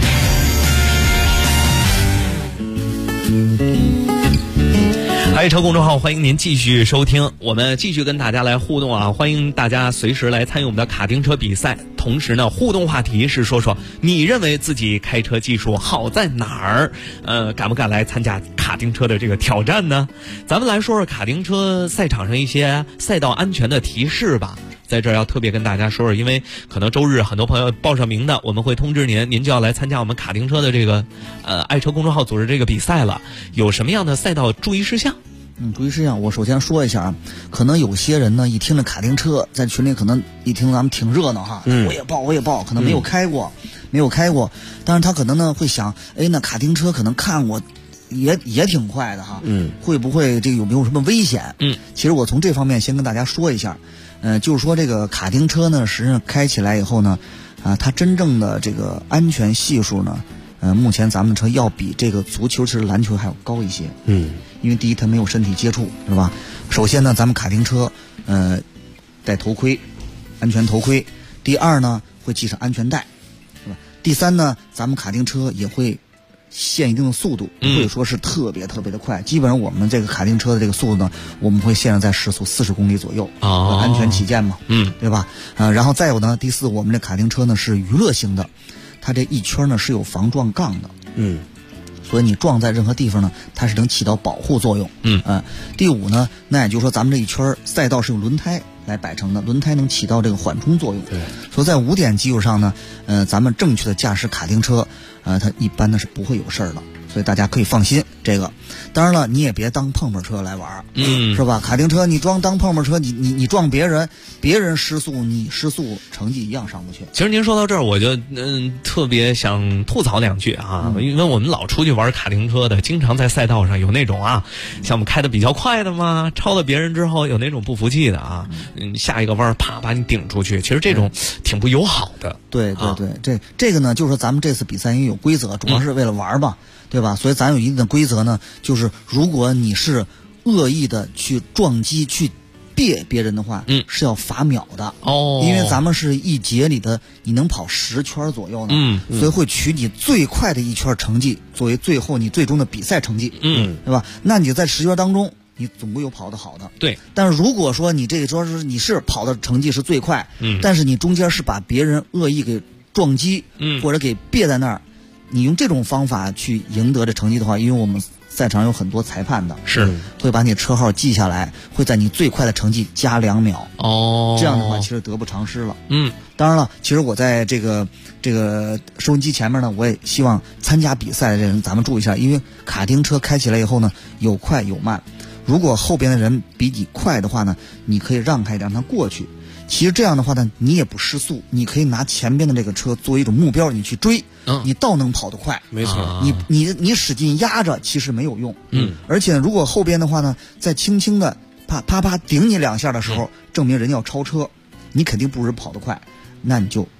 爱车公众号，欢迎您继续收听，我们继续跟大家来互动啊！欢迎大家随时来参与我们的卡丁车比赛。同时呢，互动话题是说说你认为自己开车技术好在哪儿？敢不敢来参加卡丁车的这个挑战呢？咱们来说说卡丁车赛场上一些赛道安全的提示吧。在这儿要特别跟大家说说，因为可能周日很多朋友报上名的，我们会通知您就要来参加我们卡丁车的这个爱车公众号组织这个比赛了。有什么样的赛道注意事项？ 注意事项，我首先说一下啊，可能有些人呢一听着卡丁车，在群里可能一听咱们挺热闹哈，我也报，可能没有开过，但是他可能呢会想，那卡丁车可能看过也挺快的哈，会不会这个有没有什么危险？其实我从这方面先跟大家说一下，就是说这个卡丁车呢，实际上开起来以后呢，它真正的这个安全系数呢，目前咱们的车要比这个足球、其实篮球还要高一些。因为第一它没有身体接触，是吧？首先呢，咱们卡丁车戴头盔，安全头盔；第二呢，会系上安全带，是吧？第三呢，咱们卡丁车也会限一定的速度，不会说是特别的快。基本上我们这个卡丁车的这个速度呢，我们会限制在时速40公里左右，安全起见嘛，对吧？然后再有呢，第四，我们这卡丁车呢是娱乐型的，它这一圈呢是有防撞杠的，所以你撞在任何地方呢，它是能起到保护作用。第五呢，那也就是说咱们这一圈赛道是用轮胎来摆成的，轮胎能起到这个缓冲作用。所以在5点基础上呢，咱们正确的驾驶卡丁车，它一般呢是不会有事儿的，所以大家可以放心。这个当然了，你也别当碰碰车来玩，是吧？卡丁车你当碰碰车，你撞别人失速，你失速，成绩一样上不去。 其实您说到这儿，我就特别想吐槽2句啊，因为我们老出去玩卡丁车的，经常在赛道上有那种像我们开的比较快的嘛，超了别人之后有那种不服气的啊，下一个弯啪把你顶出去，其实这种挺不友好的。 对，这个呢，就是说咱们这次比赛因为有规则，主要是为了玩吧。对吧？所以咱有一定的规则呢，就是如果你是恶意的去撞击、去别别人的话，是要罚秒的。因为咱们是一节里的，你能跑10圈左右呢，所以会取你最快的一圈成绩作为最后你最终的比赛成绩，对吧？那你在10圈当中，你总归有跑得好的， 对。 但是如果说你这个说是你是跑的成绩是最快，但是你中间是把别人恶意给撞击，或者给别在那儿。你用这种方法去赢得这成绩的话，因为我们赛场有很多裁判的， 是会把你车号记下来，会在你最快的成绩加2秒。这样的话其实得不偿失了。当然了，其实我在这个收音机前面呢，我也希望参加比赛的人咱们注意一下，因为卡丁车开起来以后呢，有快有慢。如果后边的人比你快的话呢，你可以让开让他过去。其实这样的话呢，你也不失速，你可以拿前边的这个车作为一种目标，你去追，你倒能跑得快。 没错， 你使劲压着，其实没有用。而且如果后边的话呢，再轻轻的啪顶你2下的时候，证明人要超车，你肯定不是跑得快，那你就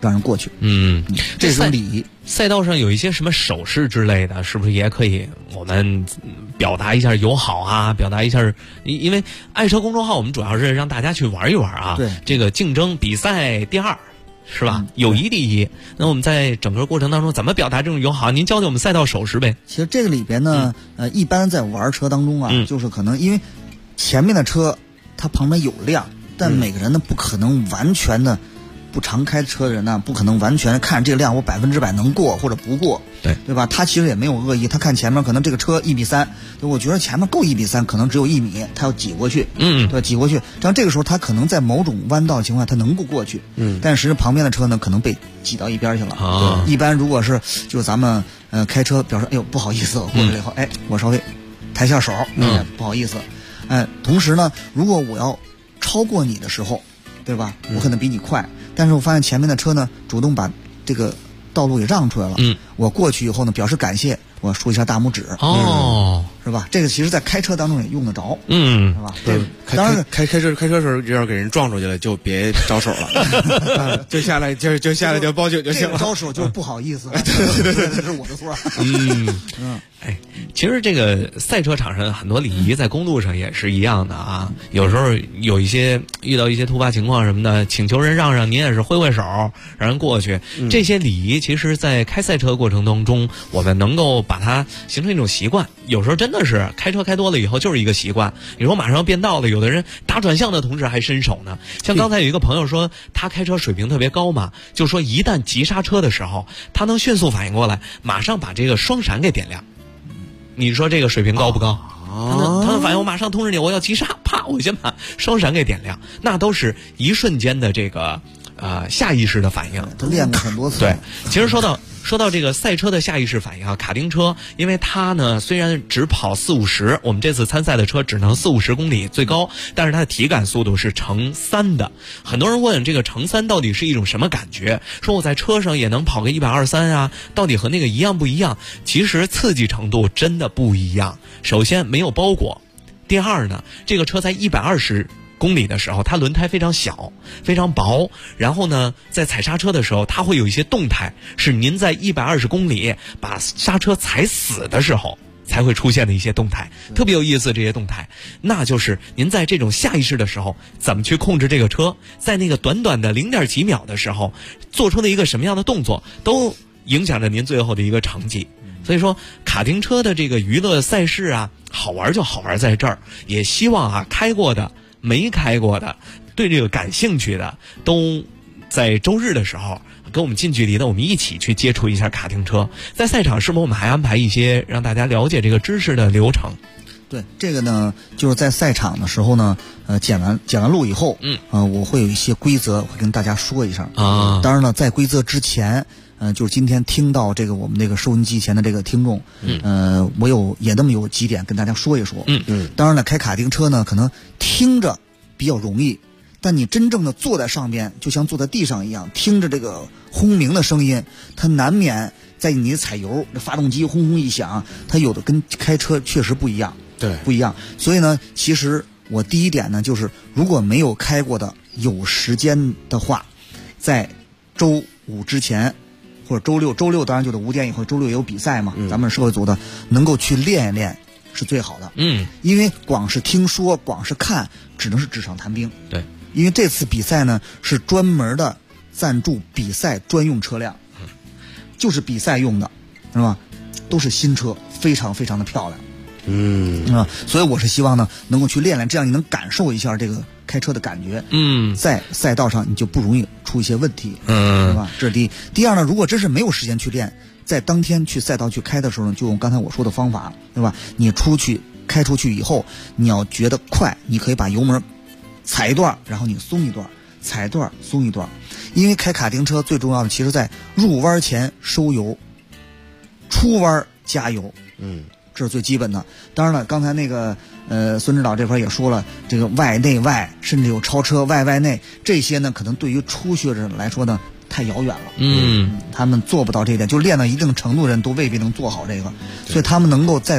让人过去。这种礼仪。 赛道上有一些什么手势之类的，是不是也可以我们表达一下友好啊，表达一下？因为爱车公众号我们主要是让大家去玩一玩啊， 对， 这个竞争比赛第二是吧？友谊第一。那我们在整个过程当中怎么表达这种友好？您教教我们赛道手势呗。 其实这个里边呢，一般在玩车当中啊，就是可能因为前面的车它旁边有亮，但每个人呢不可能完全的。不常开车的人呢，不可能完全看这个量我100%能过或者不过，对吧？他其实也没有恶意，他看前面可能这个车1:3，我觉得前面够1:3，可能只有1米，他要挤过去，对，挤过去。像这个时候他可能在某种弯道的情况下他能够过去，但是旁边的车呢可能被挤到一边去了。一般如果是就是咱们开车表示哎呦不好意思，我过去了以后，我稍微抬下手，不好意思，同时呢，如果我要超过你的时候，对吧？我可能比你快。但是我发现前面的车呢，主动把这个道路给让出来了。我过去以后呢，表示感谢，我竖一下大拇指。是吧？这个其实在开车当中也用得着。是吧？ 对，当然开车时候要给人撞出去了，就别招手了，就下来就报警就行了。 招手就不好意思了，对，这是我的错。 其实这个赛车场上很多礼仪在公路上也是一样的啊。有时候有一些遇到一些突发情况什么的，请求人让让，您也是挥挥手让人过去。这些礼仪其实在开赛车过程当中，我们能够把它形成一种习惯。有时候真的是开车开多了以后就是一个习惯。你说马上要变道了，有的人打转向的同时还伸手呢。像刚才有一个朋友说他开车水平特别高嘛，就说一旦急刹车的时候，他能迅速反应过来，马上把这个双闪给点亮。你说这个水平高不高？他的反应，我马上通知你，我要急刹，啪，我先把双闪给点亮，那都是一瞬间的这个下意识的反应。 他练过很多次。 对，其实说到这个赛车的下意识反应啊，卡丁车，因为它呢虽然只跑40-50，我们这次参赛的车只能40-50公里最高，但是它的体感速度是乘3的。很多人问这个乘3到底是一种什么感觉？说我在车上也能跑个123啊，到底和那个一样不一样？其实刺激程度真的不一样。首先没有包裹，第二呢，这个车在120公里的时候，它轮胎非常小非常薄，然后呢在踩刹车的时候它会有一些动态，是您在120公里把刹车踩死的时候才会出现的一些动态，特别有意思。这些动态那就是您在这种下意识的时候怎么去控制这个车，在那个短短的0.几秒的时候做出的一个什么样的动作，都影响着您最后的一个成绩。所以说卡丁车的这个娱乐赛事啊，好玩就好玩在这儿，也希望啊开过的没开过的，对这个感兴趣的，都在周日的时候跟我们近距离的我们一起去接触一下卡丁车。在赛场是否我们还安排一些让大家了解这个知识的流程？ 对，这个呢就是在赛场的时候呢，检完路以后，我会有一些规则会跟大家说一下啊。当然了，在规则之前，就是今天听到这个我们这个收音机前的这个听众，我也那么有几点跟大家说一说。当然了，开卡丁车呢，可能听着比较容易，但你真正的坐在上边，就像坐在地上一样，听着这个轰鸣的声音，它难免在你踩油，发动机轰轰一响，它有的跟开车确实不一样。 对， 不一样。所以呢，其实我第一点呢，就是如果没有开过的，有时间的话，在周5之前或者周六当然就得5点以后，周6也有比赛嘛，咱们社会组的能够去练一练是最好的。因为光是听说，光是看，只能是纸上谈兵。 对， 因为这次比赛呢是专门的赞助比赛专用车辆，就是比赛用的，是吧？都是新车，非常非常的漂亮。所以我是希望呢能够去练练，这样你能感受一下这个开车的感觉。在赛道上你就不容易出一些问题，是吧？这是第一。第二呢，如果真是没有时间去练，在当天去赛道去开的时候呢，就用刚才我说的方法，对吧？你开出去以后，你要觉得快，你可以把油门踩一段，然后你松一段，踩一段松一段。因为开卡丁车最重要的，其实在入弯前收油，出弯加油。这是最基本的。当然了，刚才那个孙指导这块也说了，这个外内外，甚至有超车外内，这些呢可能对于初学者来说呢太遥远了。他们做不到这一点，就练到一定程度的人都未必能做好这个。所以他们能够在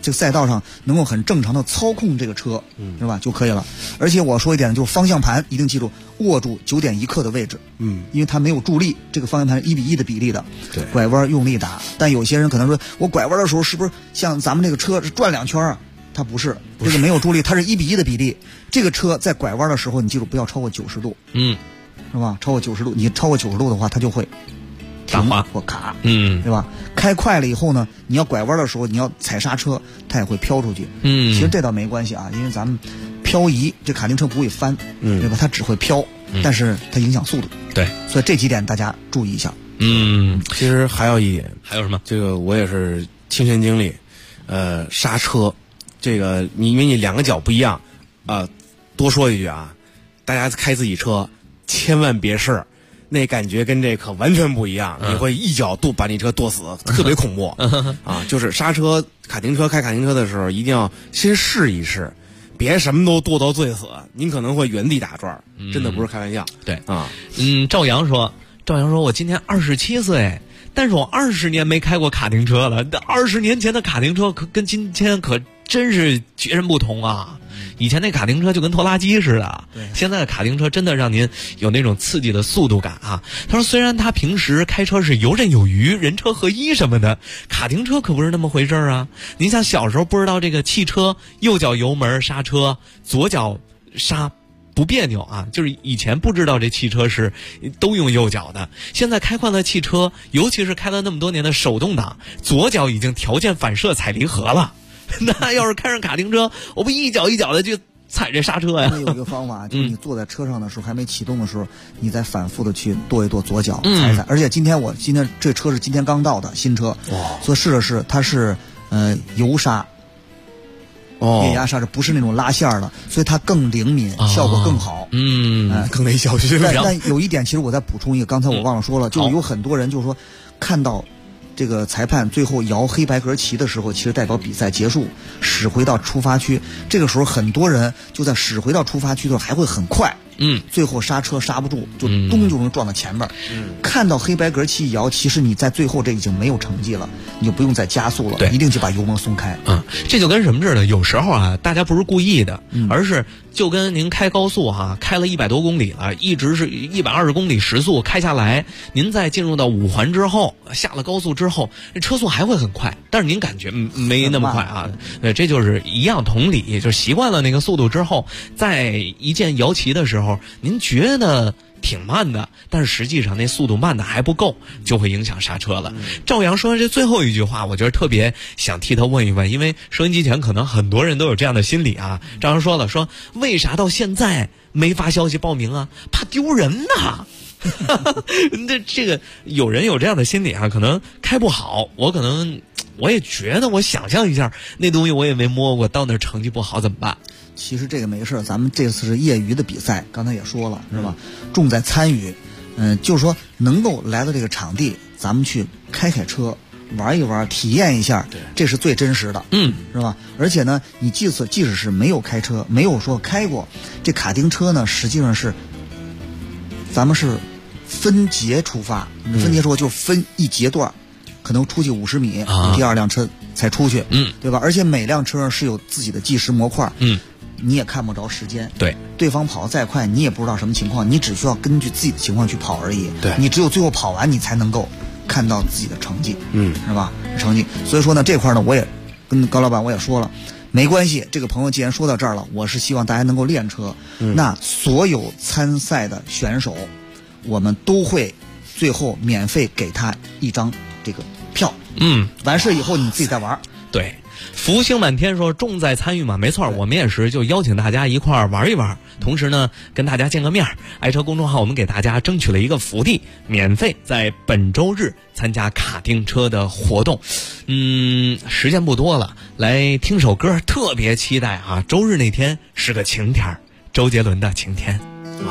这个赛道上能够很正常的操控这个车，是吧？就可以了。而且我说一点就是方向盘一定记住握住9.1克的位置，因为它没有助力，这个方向盘是1:1的比例的， 对， 拐弯用力打。但有些人可能说我拐弯的时候是不是像咱们这个车转2圈啊？它不是，这个没有助力，它是1:1的比例。这个车在拐弯的时候，你记住不要超过90度，是吧？超过90度，你超过90度的话，它就会停或卡，对吧？开快了以后呢，你要拐弯的时候，你要踩刹车，它也会飘出去。其实这倒没关系啊，因为咱们漂移，这卡丁车不会翻，对吧？它只会飘，但是它影响速度。 对， 所以这几点大家注意一下。 其实还有一点， 还有什么？ 这个我也是亲身经历，刹车，这个因为你2个脚不一样，多说一句啊，大家开自己车千万别试。那感觉跟这可完全不一样，你会一脚把你车跺死，特别恐怖啊！就是刹车，开卡丁车的时候，一定要先试一试，别什么都跺到最死，您可能会原地打转，真的不是开玩笑。 对啊， 赵阳说，我今年27岁，但是我20年没开过卡丁车了。20年前的卡丁车跟今天可真是截然不同啊！以前那卡丁车就跟拖拉机似的，现在的卡丁车真的让您有那种刺激的速度感啊。他说，虽然他平时开车是游刃有余、人车合一什么的，卡丁车可不是那么回事啊。您像小时候不知道这个汽车右脚油门刹车，左脚刹不别扭啊，就是以前不知道这汽车是都用右脚的，现在开惯了汽车，尤其是开了那么多年的手动挡，左脚已经条件反射踩离合了。那要是开上卡丁车，我不一脚一脚的就踩这刹车呀？ 有一个方法，就是你坐在车上的时候，还没启动的时候，你再反复的去跺一跺左脚，踩一踩。而且今天这车是今天刚到的新车，所以试了试，它是油刹，液压刹车，不是那种拉线的，所以它更灵敏，效果更好。 更得小心了。 但有一点，其实我再补充一个，刚才我忘了说了，就是有很多人就是说看到这个裁判最后摇黑白格旗的时候，其实代表比赛结束，驶回到出发区。这个时候很多人就在驶回到出发区的时候还会很快，最后刹车刹不住，就咚就能撞到前面。看到黑白格旗一摇，其实你在最后这已经没有成绩了，你就不用再加速了，一定就把油门松开。 这就跟什么似的，有时候啊，大家不是故意的，而是就跟您开高速开了100多公里了，一直是120公里时速开下来，您在进入到5环之后，下了高速之后，车速还会很快，但是您感觉没那么快啊。这就是一样同理，就是习惯了那个速度之后，在一键摇旗的时候，您觉得挺慢的，但是实际上那速度慢的还不够，就会影响刹车了。赵阳说这最后一句话，我觉得特别想替他问一问，因为收音机前可能很多人都有这样的心理啊。赵阳说了，说为啥到现在没发消息报名啊？怕丢人呐。这个有人有这样的心理啊，可能开不好，我也觉得，我想象一下，那东西我也没摸过，到那成绩不好怎么办？ 其实这个没事，咱们这次是业余的比赛，刚才也说了，是吧？重在参与，就是说能够来到这个场地，咱们去开车，玩一玩，体验一下，这是最真实的，是吧？而且呢，你即使是没有开车，没有说开过这卡丁车呢，实际上是咱们是分节出发，分节出发就分一节段，可能出去50米，第二辆车才出去，对吧？而且每辆车上是有自己的计时模块，你也看不着时间，对方跑得再快，你也不知道什么情况，你只需要根据自己的情况去跑而已。你只有最后跑完，你才能够看到自己的成绩，是吧？成绩。所以说呢，这块呢，我也跟高老板我也说了，没关系。这个朋友既然说到这儿了，我是希望大家能够练车。那所有参赛的选手，我们都会最后免费给他一张这个票。完事以后你自己再玩。 对。福星满天说重在参与嘛，没错，我们也是就邀请大家一块儿玩一玩，同时呢跟大家见个面。爱车公众号我们给大家争取了一个福利，免费在本周日参加卡丁车的活动。时间不多了，来听首歌，特别期待啊！周日那天是个晴天，周杰伦的《晴天》。哇！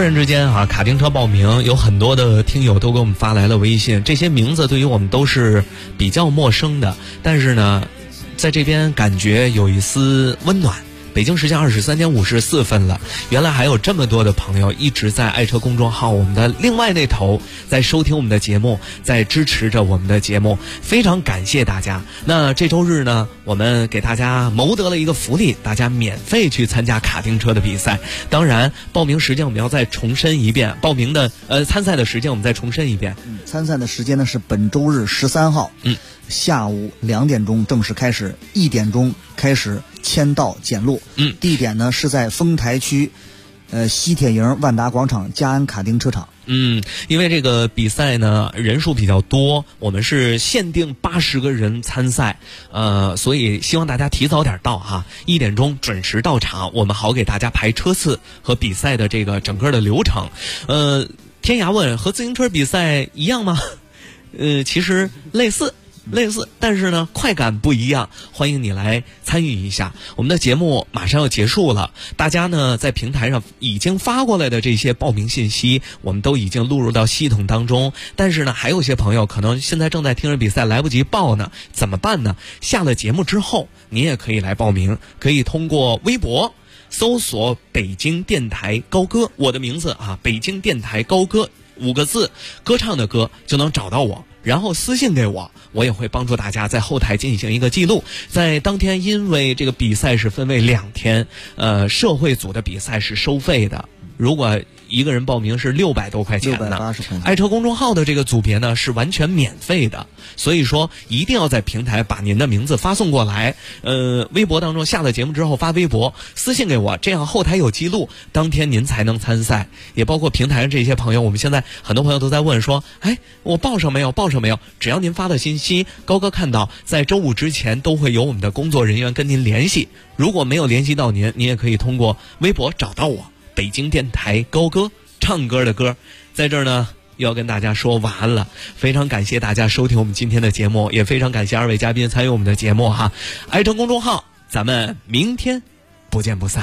然之间啊，卡丁车报名有很多的听友都给我们发来了微信，这些名字对于我们都是比较陌生的，但是呢，在这边感觉有一丝温暖。北京时间23点54分了，原来还有这么多的朋友一直在爱车公众号我们的另外那头在收听我们的节目，在支持着我们的节目，非常感谢大家。那这周日呢，我们给大家谋得了一个福利，大家免费去参加卡丁车的比赛。当然报名时间我们要再重申一遍，报名的参赛的时间我们再重申一遍。 参赛的时间呢是本周日13号下午2点钟正式开始，1点钟开始签到检录。地点呢是在丰台区西铁营万达广场嘉安卡丁车场。 因为这个比赛呢人数比较多，我们是限定80个人参赛，所以希望大家提早点到哈，1点钟准时到场，我们好给大家排车次和比赛的这个整个的流程。天涯问和自行车比赛一样吗？其实类似，但是呢快感不一样，欢迎你来参与一下。我们的节目马上要结束了，大家呢在平台上已经发过来的这些报名信息我们都已经录入到系统当中，但是呢还有些朋友可能现在正在听着比赛来不及报呢，怎么办呢？下了节目之后你也可以来报名，可以通过微博搜索北京电台高歌，我的名字啊，北京电台高歌5个字，歌唱的歌，就能找到我，然后私信给我，我也会帮助大家在后台进行一个记录。在当天，因为这个比赛是分为2天，社会组的比赛是收费的，如果一个人报名是600多块钱呢 ，680块钱。 爱车公众号的这个组别呢是完全免费的，所以说一定要在平台把您的名字发送过来。微博当中下了节目之后发微博私信给我，这样后台有记录，当天您才能参赛。也包括平台上这些朋友，我们现在很多朋友都在问说，我报上没有？只要您发的信息，高哥看到，在周5之前都会有我们的工作人员跟您联系。如果没有联系到您，您也可以通过微博找到我。北京电台高歌，唱歌的歌，在这儿呢又要跟大家说晚安了。非常感谢大家收听我们今天的节目，也非常感谢2位嘉宾参与我们的节目哈。爱车公众号，咱们明天不见不散。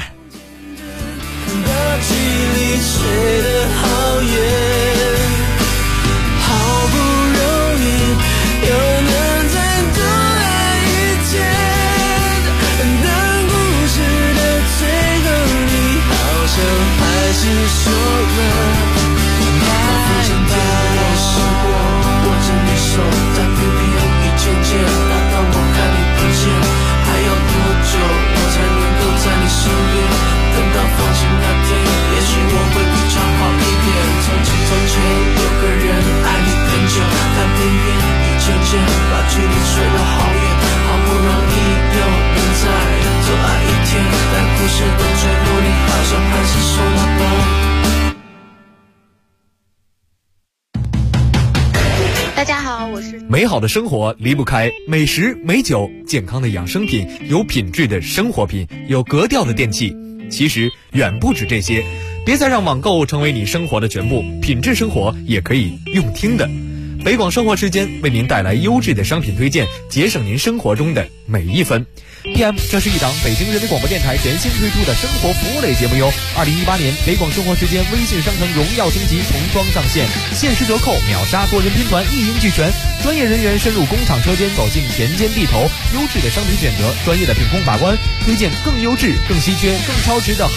好不容易又能再多爱一天，但故事的最后你好像还是说了反正天我试过握着你手，但偏偏有一渐渐大到我看你不见，还要多久我才能够在你身边？等到放晴那天，也许我会比较好一点。从前有个人爱你很久，但偏偏一渐渐把距离吹得好远，好不容易又能再多爱一天，但故事的最后你好像还是说了吧。 大家好，我是美好的生活离不开美食美酒，健康的养生品，有品质的生活品，有格调的电器。其实远不止这些，别再让网购成为你生活的全部，品质生活也可以用听的。北广生活时间为您带来优质的商品推荐，节省您生活中的每一分。PM， 这是一档北京人民广播电台全新推出的生活服务类节目哟。2018年北广生活时间微信商城荣耀升级重装上线，限时折扣，秒杀多人拼团，一应俱全。专业人员深入工厂车间，走进田间地头，优质的商品选择，专业的品控把关，推荐更优质、更稀缺、更超值的